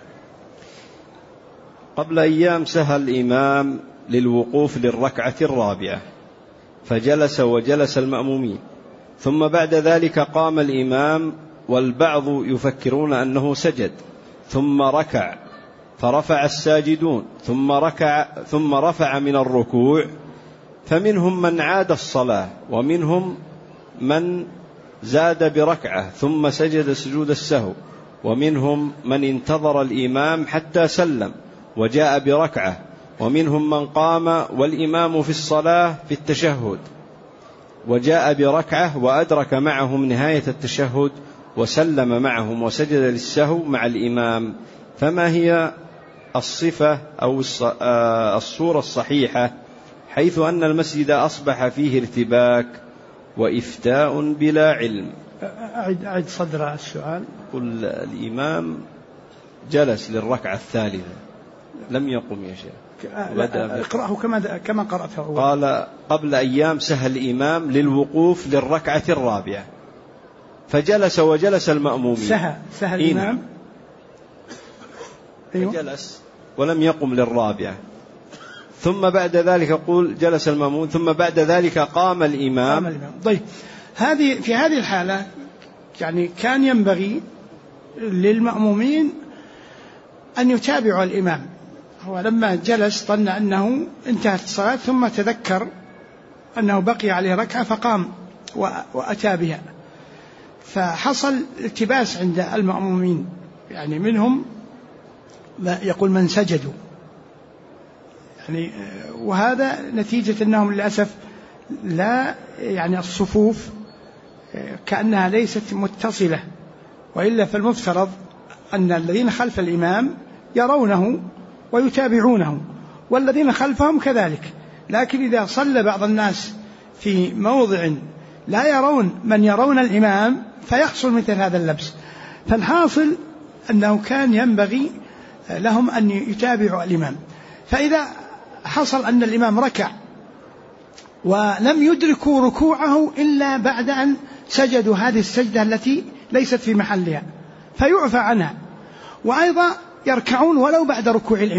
قبل أيام سهى الإمام للوقوف للركعة الرابعة فجلس وجلس المأمومين، ثم بعد ذلك قام الإمام والبعض يفكرون أنه سجد، ثم ركع فرفع الساجدون، ثم رفع من الركوع، فمنهم من عاد الصلاة، ومنهم من زاد بركعة ثم سجد سجود السهو، ومنهم من انتظر الإمام حتى سلم وجاء بركعة، ومنهم من قام والإمام في الصلاة في التشهد وجاء بركعة وأدرك معهم نهاية التشهد وسلم معهم وسجد للسهو مع الإمام. فما هي الصفة أو الصورة الصحيحة حيث أن المسجد أصبح فيه ارتباك وإفتاء بلا علم؟ أعد صدر السؤال. قل الإمام جلس للركعة الثالثة لم يقم يا شيخ. اقرأه كما قرأته. قال قبل أيام سهى الإمام للوقوف للركعة الرابعة فجلس وجلس المأمومين. سهى الإمام فجلس ولم يقم للرابعة، ثم بعد ذلك يقول جلس المأموم، ثم بعد ذلك قام الإمام. طيب، في هذه الحالة يعني كان ينبغي للمأمومين أن يتابعوا الإمام. هو لما جلس ظن أنه انتهت الصلاة، ثم تذكر أنه بقي عليه ركعة فقام وأتى بها، فحصل التباس عند المأمومين، يعني منهم يقول من سجدوا، يعني وهذا نتيجة أنهم للأسف لا يعني الصفوف كأنها ليست متصلة، وإلا فالمفترض أن الذين خلف الإمام يرونه ويتابعونه والذين خلفهم كذلك. لكن إذا صلى بعض الناس في موضع لا يرون من يرون الإمام فيحصل مثل هذا اللبس. فالحاصل أنه كان ينبغي لهم أن يتابعوا الإمام. فإذا حصل أن الإمام ركع ولم يدركوا ركوعه إلا بعد أن سجدوا هذه السجدة التي ليست في محلها فيعفى عنها، وأيضا يركعون ولو بعد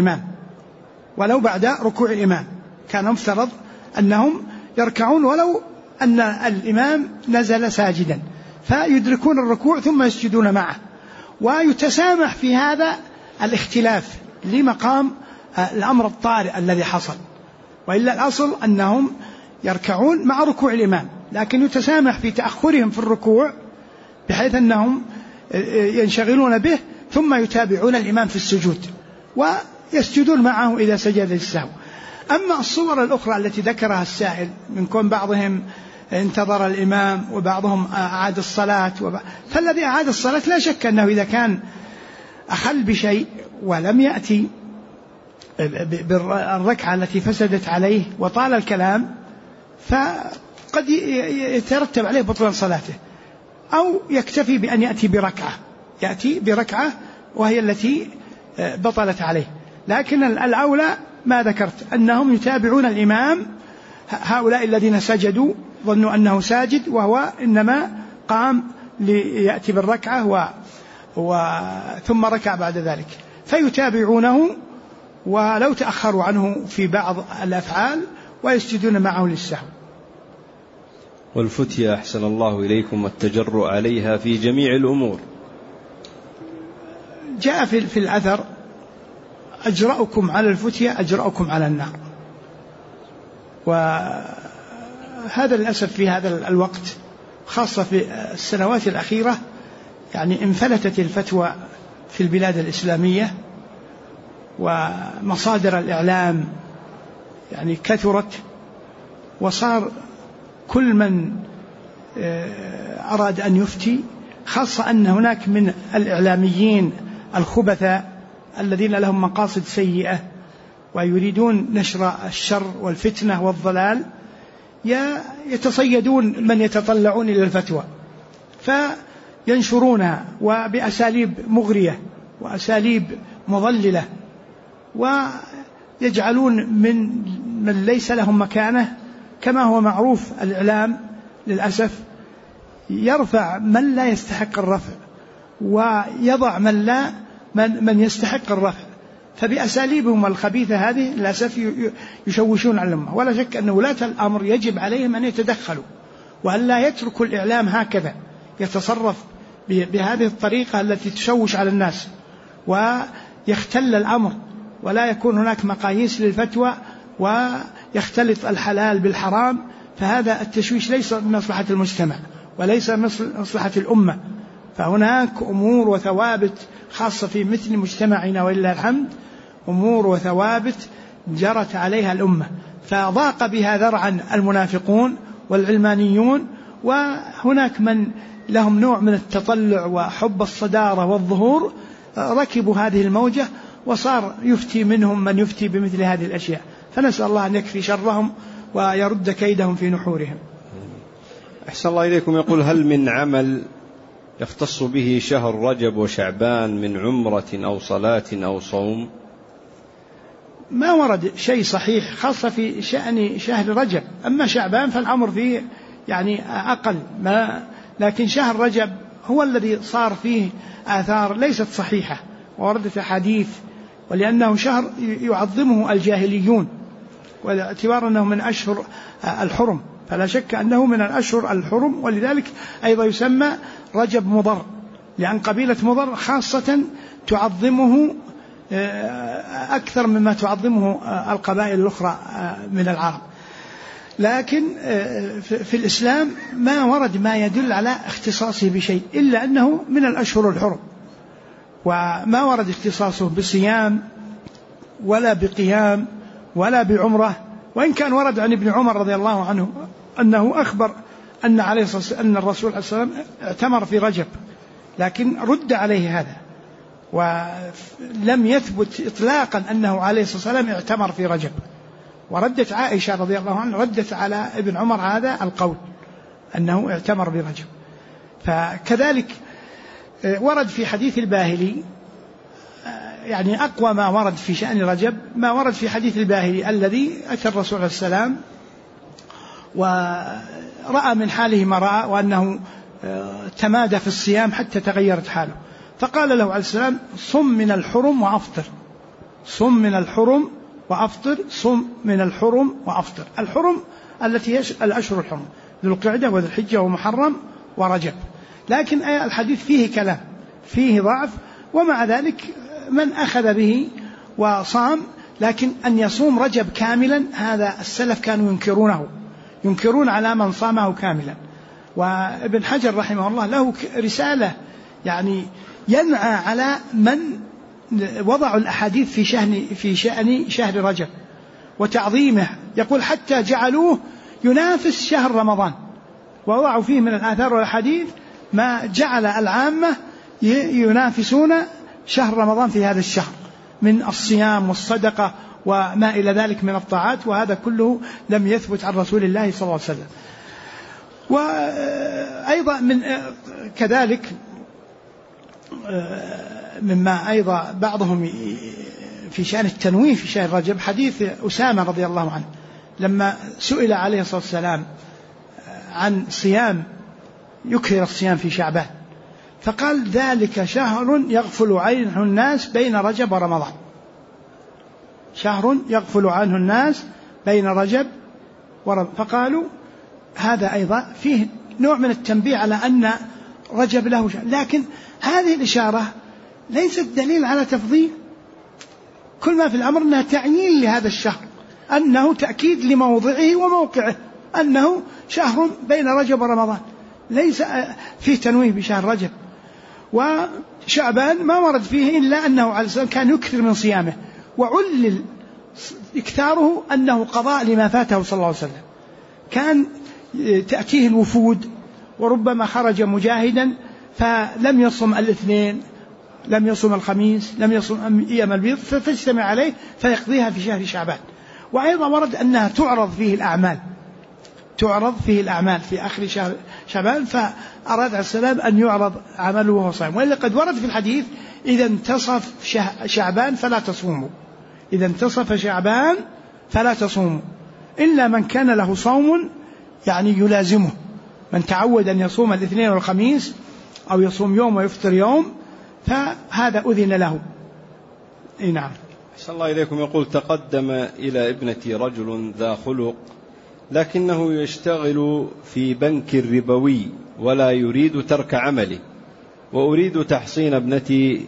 ركوع الإمام، كان مفترض أنهم يركعون ولو أن الإمام نزل ساجدا، فيدركون الركوع ثم يسجدون معه، ويتسامح في هذا الاختلاف لمقام الأمر الطارئ الذي حصل. وإلا الأصل أنهم يركعون مع ركوع الإمام، لكن يتسامح في تأخرهم في الركوع بحيث أنهم ينشغلون به ثم يتابعون الإمام في السجود ويسجدون معه إذا سجد للسهو. أما الصور الأخرى التي ذكرها السائل من كون بعضهم انتظر الإمام وبعضهم أعاد الصلاة فالذي أعاد الصلاة لا شك أنه إذا كان أخل بشيء ولم يأتي بالركعة التي فسدت عليه وطال الكلام فقد يترتب عليه بطلان صلاته، أو يكتفي بأن يأتي بركعة وهي التي بطلت عليه. لكن الأولى ما ذكرت أنهم يتابعون الإمام. هؤلاء الذين سجدوا ظنوا أنه ساجد وهو إنما قام ليأتي بالركعة ثم ركع بعد ذلك، فيتابعونه ولو تأخروا عنه في بعض الأفعال ويسجدون معه للسهو. والفتية أحسن الله إليكم والتجرؤ عليها في جميع الأمور. جاء في الأثر: أجرأكم على الفتية أجرأكم على النار. وهذا للأسف في هذا الوقت خاصة في السنوات الأخيرة يعني انفلتت الفتوى في البلاد الإسلامية، ومصادر الإعلام يعني كثرت، وصار كل من أراد أن يفتي، خاصة أن هناك من الإعلاميين الخبثاء الذين لهم مقاصد سيئة ويريدون نشر الشر والفتنة والضلال، يتصيدون من يتطلعون إلى الفتوى فينشرونها وبأساليب مغرية وأساليب مضللة، ويجعلون من ليس لهم مكانة. كما هو معروف الإعلام للأسف يرفع من لا يستحق الرفع ويضع من يستحق الرفع، فبأساليبهم الخبيثة هذه للأسف يشوشون على الأمة. ولا شك أن ولاة الأمر يجب عليهم أن يتدخلوا وأن لا يتركوا الإعلام هكذا يتصرف بهذه الطريقة التي تشوش على الناس ويختل الأمر، ولا يكون هناك مقاييس للفتوى ويختلط الحلال بالحرام. فهذا التشويش ليس من مصلحة المجتمع وليس من مصلحة الأمة. فهناك أمور وثوابت خاصة في مثل مجتمعنا ولله الحمد، أمور وثوابت جرت عليها الأمة، فضاق بها ذرعا المنافقون والعلمانيون، وهناك من لهم نوع من التطلع وحب الصدارة والظهور ركبوا هذه الموجة، وصار يفتي منهم من يفتي بمثل هذه الأشياء. فنسأل الله أن يكفي شرهم ويرد كيدهم في نحورهم. أحسن الله إليكم. يقول: هل من عمل يختص به شهر رجب وشعبان من عمرة أو صلاة أو صوم؟ ما ورد شيء صحيح خاصة في شأن شهر رجب. أما شعبان فالأمر فيه يعني أقل، لكن شهر رجب هو الذي صار فيه آثار ليست صحيحة ووردت أحاديث، ولأنه شهر يعظمه الجاهليون واعتبار أنه من أشهر الحرم، فلا شك أنه من الأشهر الحرم، ولذلك أيضا يسمى رجب مضر، لأن قبيلة مضر خاصة تعظمه أكثر مما تعظمه القبائل الأخرى من العرب. لكن في الإسلام ما ورد ما يدل على اختصاصه بشيء إلا أنه من الأشهر الحرم، وما ورد اختصاصه بصيام ولا بقيام ولا بعمرة. وإن كان ورد عن ابن عمر رضي الله عنه أنه أخبر أن الرسول عليه الصلاة والسلام اعتمر في رجب، لكن رد عليه هذا، ولم يثبت إطلاقا أنه عليه الصلاة والسلام اعتمر في رجب. وردت عائشة رضي الله عنها ردت على ابن عمر هذا القول أنه اعتمر برجب. فكذلك ورد في حديث الباهلي، يعني أقوى ما ورد في شأن رجب ما ورد في حديث الباهلي الذي أتى الرسول عليه السلام ورأى من حاله ما رأى، وأنه تمادى في الصيام حتى تغيرت حاله، فقال له عليه السلام: صم من الحرم وأفطر، صم من الحرم وأفطر، صم من الحرم وأفطر. الحرم التي هي الأشهر الحرم، ذو القعدة وذو الحجة ومحرم ورجب. لكن الحديث فيه كلام، فيه ضعف، ومع ذلك من أخذ به وصام. لكن أن يصوم رجب كاملا هذا السلف كانوا ينكرون على من صامه كاملا. وابن حجر رحمه الله له رسالة يعني ينعى على من وضعوا الأحاديث في شأن شهر رجب وتعظيمه، يقول: حتى جعلوه ينافس شهر رمضان، ووضعوا فيه من الآثار والأحاديث ما جعل العامة ينافسون شهر رمضان في هذا الشهر من الصيام والصدقة وما إلى ذلك من الطاعات، وهذا كله لم يثبت عن رسول الله صلى الله عليه وسلم. وأيضا من كذلك مما أيضا بعضهم في شأن التنويه في شهر رجب حديث أسامة رضي الله عنه لما سئل عليه الصلاة والسلام عن صيام يكثر الصيام في شعبان، فقال ذلك شهر يغفل عنه الناس بين رجب ورمضان، شهر يغفل عنه الناس بين رجب ورمضان. فقالوا هذا أيضا فيه نوع من التنبيه على أن رجب له شهر، لكن هذه الإشارة ليست دليل على تفضيل، كل ما في الأمر أنها تعيين لهذا الشهر، أنه تأكيد لموضعه وموقعه، أنه شهر بين رجب ورمضان، ليس فيه تنويه بشهر رجب. وشعبان ما ورد فيه إلا أنه عليه السلام كان يكثر من صيامه، وعلل إكثاره أنه قضاء لما فاته صلى الله عليه وسلم، كان تأتيه الوفود وربما خرج مجاهدا فلم يصم الاثنين، لم يصم الخميس، لم يصم أيام البيض، فتجتمع عليه فيقضيها في شهر شعبان. وأيضا ورد أنها تعرض فيه الأعمال، تعرض فيه الأعمال في آخر شهر شعبان، فأراد عليه السلام أن يعرض عمله وهو صائم. وإلا قد ورد في الحديث إذا انتصف شعبان فلا تصوموا، إذا انتصف شعبان فلا تصوموا، إلا من كان له صوم يعني يلازمه، من تعود أن يصوم الاثنين والخميس أو يصوم يوم ويفطر يوم فهذا أذن له. نعم. أحسن الله إليكم. يقول تقدم إلى ابنتي رجل ذا خلق لكنه يشتغل في بنك ربوي ولا يريد ترك عمله، وأريد تحصين ابنتي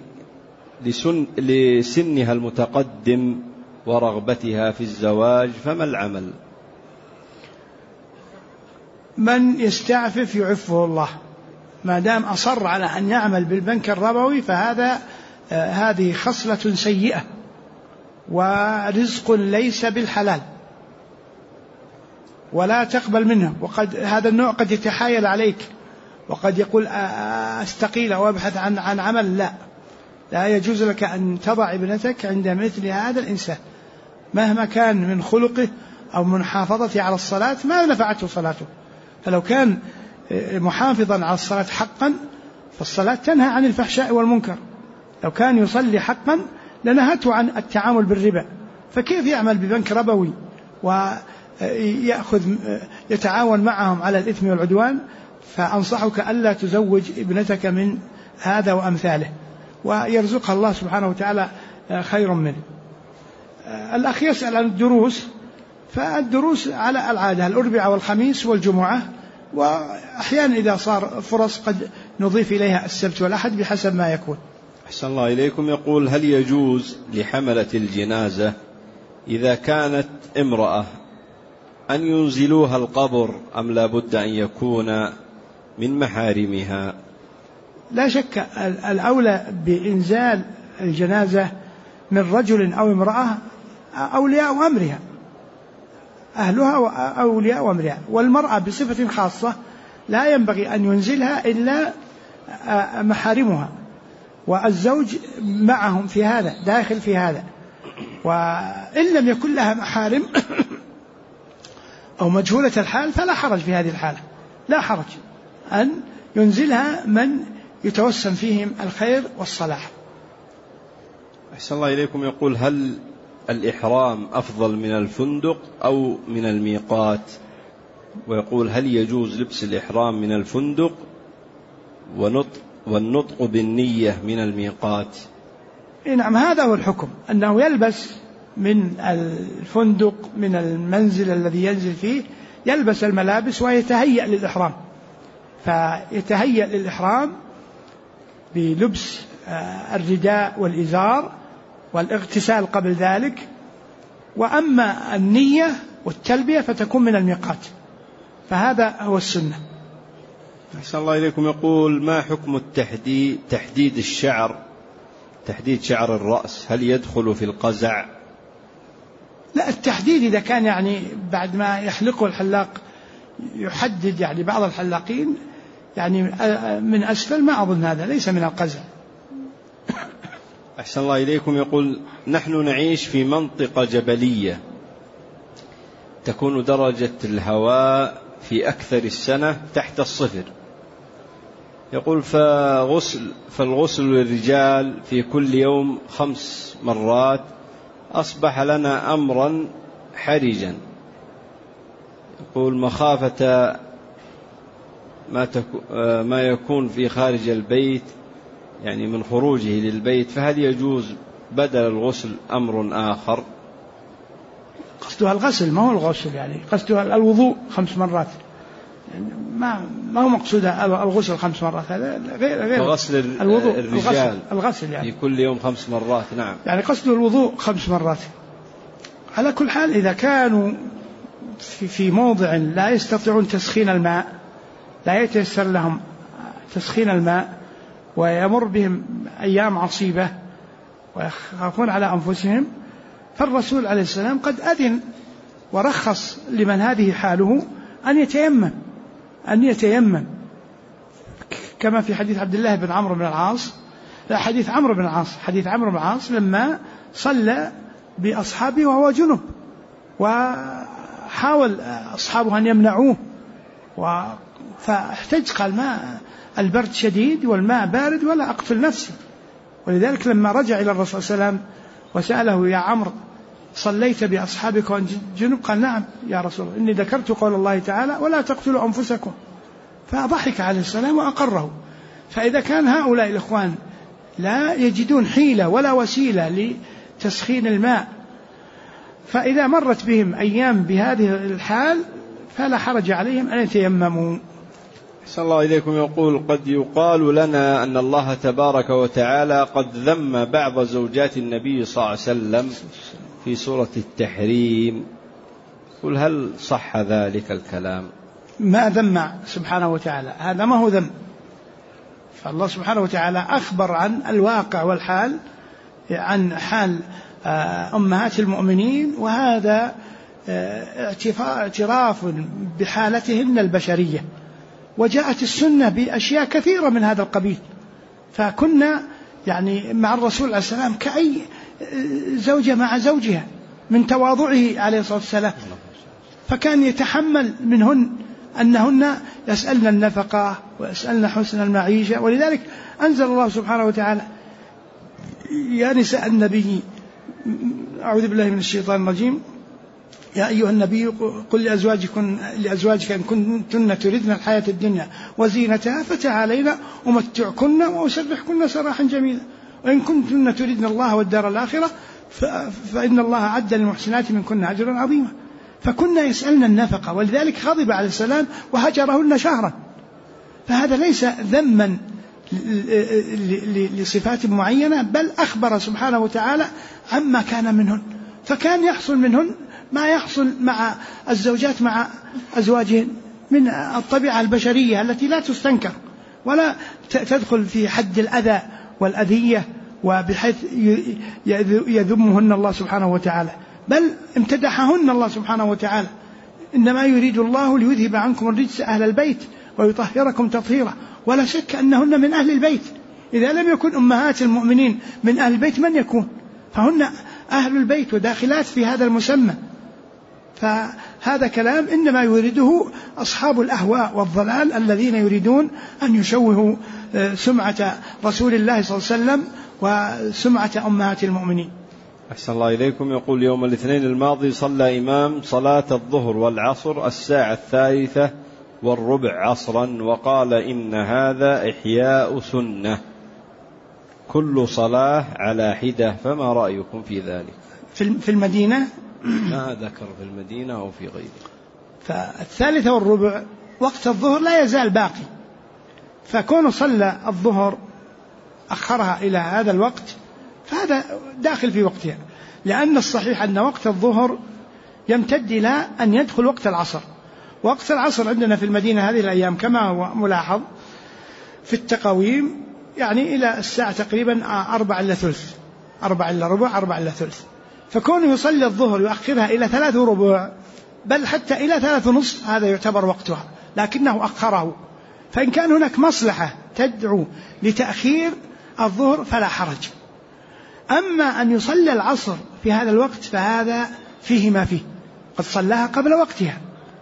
لسنها المتقدم ورغبتها في الزواج، فما العمل؟ من يستعفف يعفه الله، ما دام أصر على أن يعمل بالبنك الربوي هذه خصلة سيئة ورزق ليس بالحلال ولا تقبل منه. وقد هذا النوع قد يتحايل عليك وقد يقول أستقيل أو أبحث عن عمل. لا يجوز لك أن تضع ابنتك عند مثل هذا الإنسان مهما كان من خلقه أو من محافظته على الصلاة، ما نفعته صلاته. فلو كان محافظا على الصلاة حقا فالصلاة تنهى عن الفحشاء والمنكر، لو كان يصلي حقا لنهته عن التعامل بالربا، فكيف يعمل ببنك ربوي يتعاون معهم على الإثم والعدوان؟ فأنصحك ألا تزوج ابنتك من هذا وأمثاله، ويرزقها الله سبحانه وتعالى خير منه. الأخ يسأل عن الدروس، فالدروس على العادة الأربعاء والخميس والجمعة، وأحيانا إذا صار فرص قد نضيف إليها السبت والأحد بحسب ما يكون. أحسن الله إليكم. يقول هل يجوز لحملة الجنازة إذا كانت امرأة أن ينزلوها القبر أم لا بد أن يكون من محارمها؟ لا شك الأولى بإنزال الجنازة من رجل أو امرأة أولياء أمرها، أهلها وأولياء أمرها، والمرأة بصفة خاصة لا ينبغي أن ينزلها إلا محارمها، والزوج معهم في هذا، داخل في هذا. وإن لم يكن لها محارم أو مجهولة الحال فلا حرج في هذه الحالة، لا حرج أن ينزلها من يتوسم فيهم الخير والصلاح. أحسن الله إليكم. يقول هل الإحرام أفضل من الفندق أو من الميقات؟ ويقول هل يجوز لبس الإحرام من الفندق والنطق بالنية من الميقات؟ نعم، هذا هو الحكم، أنه يلبس من الفندق من المنزل الذي ينزل فيه، يلبس الملابس ويتهيأ للإحرام، فيتهيأ للإحرام بلبس الرداء والإزار والاغتسال قبل ذلك. وأما النية والتلبية فتكون من الميقات، فهذا هو السنة. أحسن الله إليكم. يقول ما حكم تحديد الشعر، تحديد شعر الرأس، هل يدخل في القزع؟ لا، التحديد إذا كان يعني بعد ما يحلقه الحلاق يحدد، يعني بعض الحلاقين يعني من أسفل، ما أظن هذا ليس من القزع. أحسن الله إليكم. يقول نحن نعيش في منطقة جبلية تكون درجة الهواء في أكثر السنة تحت الصفر. يقول فالغسل للرجال في كل يوم 5 مرات أصبح لنا أمرا حرجا. يقول مخافة ما يكون في خارج البيت يعني من خروجه للبيت، فهل يجوز بدل الغسل أمر آخر؟ قصدها الغسل ما هو الغسل، يعني قصدها الوضوء 5 مرات، يعني ما هو مقصودها الغسل 5 مرات، هذا غير غسل الوضوء. الرجال الغسل يعني في كل يوم 5 مرات. نعم، يعني قصده الوضوء 5 مرات. على كل حال إذا كانوا في موضع لا يستطيعون تسخين الماء، لا يتيسر لهم تسخين الماء، ويمر بهم أيام عصيبة ويخافون على أنفسهم، فالرسول عليه السلام قد أذن ورخص لمن هذه حاله أن يتيمم كما في حديث عبد الله بن عمرو بن العاص، حديث عمرو بن العاص لما صلى بأصحابه وهو جنب، وحاول أصحابه أن يمنعوه، فاحتج، قال ما البرد شديد والماء بارد ولا أقتل نفسي. ولذلك لما رجع إلى الرسول صلى الله عليه وسلم وسأله يا عمرو صليت بأصحابك وأنت جنب؟ قال نعم يا رسول الله، إني ذكرت قول الله تعالى ولا تقتلوا أنفسكم، فضحك عليه السلام وأقره. فإذا كان هؤلاء الإخوان لا يجدون حيلة ولا وسيلة لتسخين الماء، فإذا مرت بهم أيام بهذه الحال فلا حرج عليهم أن يتيمموا. أحسن الله إليكم. يقول قد يقال لنا أن الله تبارك وتعالى قد ذم بعض زوجات النبي صلى الله عليه وسلم في سورة التحريم، قل هل صح ذلك الكلام؟ ما ذم سبحانه وتعالى، هذا ما هو ذم، فالله سبحانه وتعالى أخبر عن الواقع والحال، عن حال أمهات المؤمنين، وهذا اعتراف بحالتهن البشرية، وجاءت السنة بأشياء كثيرة من هذا القبيل، فكنا يعني مع الرسول عليه السلام كأي زوجة مع زوجها من تواضعه عليه الصلاة والسلام، فكان يتحمل منهن أنهن يسألن النفقة ويسألن حسن المعيشة. ولذلك أنزل الله سبحانه وتعالى يا نساء النبي، أعوذ بالله من الشيطان الرجيم، يا أيها النبي قل لأزواجك إن كنتن تردن الحياة الدنيا وزينتها فتعالينا أمتعكن وأسرحكن سراحا جميلا، وإن كنتن تردن الله والدار الآخرة فإن الله عد للمحسنات منكن أجرا عظيما. فكنا يسألن النفقة، ولذلك غضب عليه السلام وهجرهن شهرا، فهذا ليس ذما لصفات معينة، بل أخبر سبحانه وتعالى عما كان منهن، فكان يحصل منهن ما يحصل مع الزوجات مع أزواجهن من الطبيعة البشرية التي لا تستنكر ولا تدخل في حد الأذى والأذية، وبحيث يذمهن الله سبحانه وتعالى، بل امتدحهن الله سبحانه وتعالى، إنما يريد الله ليذهب عنكم الرجس أهل البيت ويطهركم تطهيرا. ولا شك أنهن من أهل البيت، إذا لم يكن أمهات المؤمنين من أهل البيت من يكون؟ فهن أهل البيت وداخلات في هذا المسمى. فهذا كلام إنما يريده أصحاب الأهواء والضلال الذين يريدون أن يشوهوا سمعة رسول الله صلى الله عليه وسلم وسمعة أمهات المؤمنين. أحسن الله إليكم. يقول يوم الاثنين الماضي صلى إمام صلاة الظهر والعصر 3:03 عصرا، وقال إن هذا إحياء سنة، كل صلاة على حدة، فما رأيكم في ذلك؟ في المدينة ما ذكر في المدينة أو في غيره. 3:03 وقت الظهر لا يزال باقي، فكونه صلى الظهر أخرها إلى هذا الوقت فهذا داخل في وقتها، لأن الصحيح أن وقت الظهر يمتد إلى أن يدخل وقت العصر. وقت العصر عندنا في المدينة هذه الأيام كما هو ملاحظ في التقاويم يعني إلى الساعة تقريبا 4:03 4:03، فكونه يصلي الظهر يؤخرها إلى 3:15 بل حتى إلى 3:30 هذا يعتبر وقتها، لكنه أخره. فإن كان هناك مصلحة تدعو لتأخير الظهر فلا حرج. أما أن يصلي العصر في هذا الوقت فهذا فيه ما فيه، قد صلاها قبل وقتها،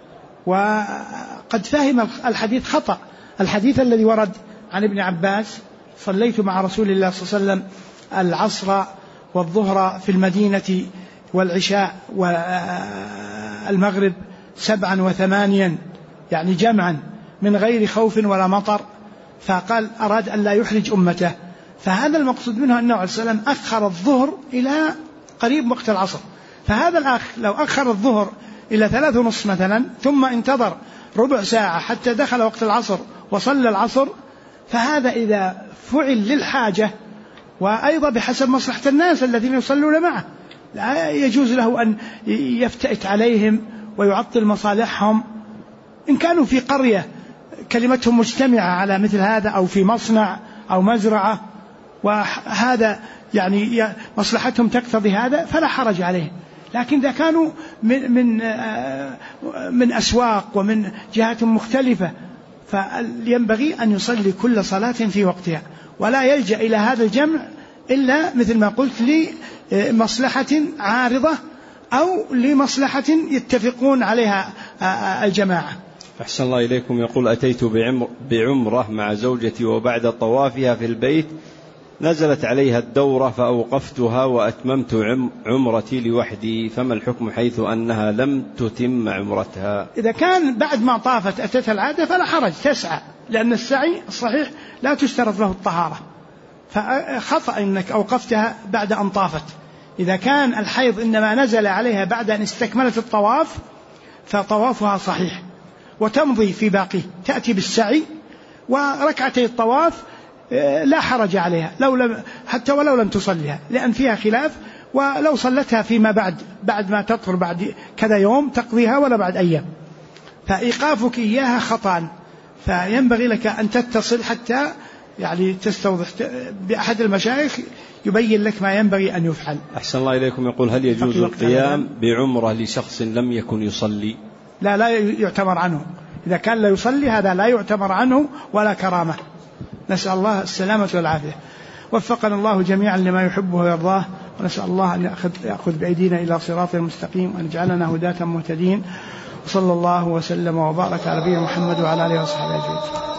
وقد فهم الحديث خطأ، الحديث الذي ورد عن ابن عباس صليت مع رسول الله صلى الله عليه وسلم العصر والظهر في المدينة والعشاء والمغرب 7 و8 يعني جمعا، من غير خوف ولا مطر، فقال أراد أن لا يحرج أمته. فهذا المقصود منه أنه عليه السلام أخر الظهر إلى قريب وقت العصر. فهذا الأخ لو أخر الظهر إلى 3:30 مثلا ثم انتظر ربع ساعة حتى دخل وقت العصر وصلى العصر، فهذا إذا فعل للحاجة وأيضا بحسب مصلحة الناس الذين يصلون معه، لا يجوز له أن يفتئت عليهم ويعطل مصالحهم. إن كانوا في قرية كلمتهم مجتمعة على مثل هذا أو في مصنع أو مزرعة وهذا يعني مصلحتهم تقتضي هذا فلا حرج عليهم. لكن إذا كانوا من أسواق ومن جهات مختلفة فينبغي أن يصلي كل صلاة في وقتها، ولا يلجأ إلى هذا الجمع إلا مثل ما قلت لمصلحة عارضة أو لمصلحة يتفقون عليها الجماعة. أحسن الله إليكم. يقول أتيت بعمرة مع زوجتي وبعد طوافها في البيت نزلت عليها الدورة فأوقفتها وأتممت عمرتي لوحدي، فما الحكم حيث أنها لم تتم عمرتها؟ إذا كان بعد ما طافت أتتها العادة فلا حرج، تسعى، لأن السعي الصحيح لا تشترط له الطهارة، فخطأ إنك أوقفتها بعد أن طافت. إذا كان الحيض إنما نزل عليها بعد أن استكملت الطواف فطوافها صحيح وتمضي في باقيه، تأتي بالسعي وركعتي الطواف لا حرج عليها حتى ولو لم تصليها، لأن فيها خلاف، ولو صلتها فيما بعد ما تطهر بعد كذا يوم تقضيها ولا بعد أيام. فإيقافك إياها خطأ، فينبغي لك أن تتصل حتى يعني تستوضح بأحد المشايخ يبين لك ما ينبغي أن يفعل. أحسن الله إليكم. يقول هل يجوز القيام بعمرة لشخص لم يكن يصلي؟ لا يعتبر عنه. إذا كان لا يصلي هذا لا يعتبر عنه ولا كرامة. نسأل الله السلامة والعافية. وفقنا الله جميعا لما يحبه ويرضاه، ونسأل الله أن يأخذ بأيدينا إلى صراط المستقيم وأن يجعلنا هداة مهتدين. وصلى الله وسلم وبارك على نبينا محمد وعلى آله وصحبه أجمعين.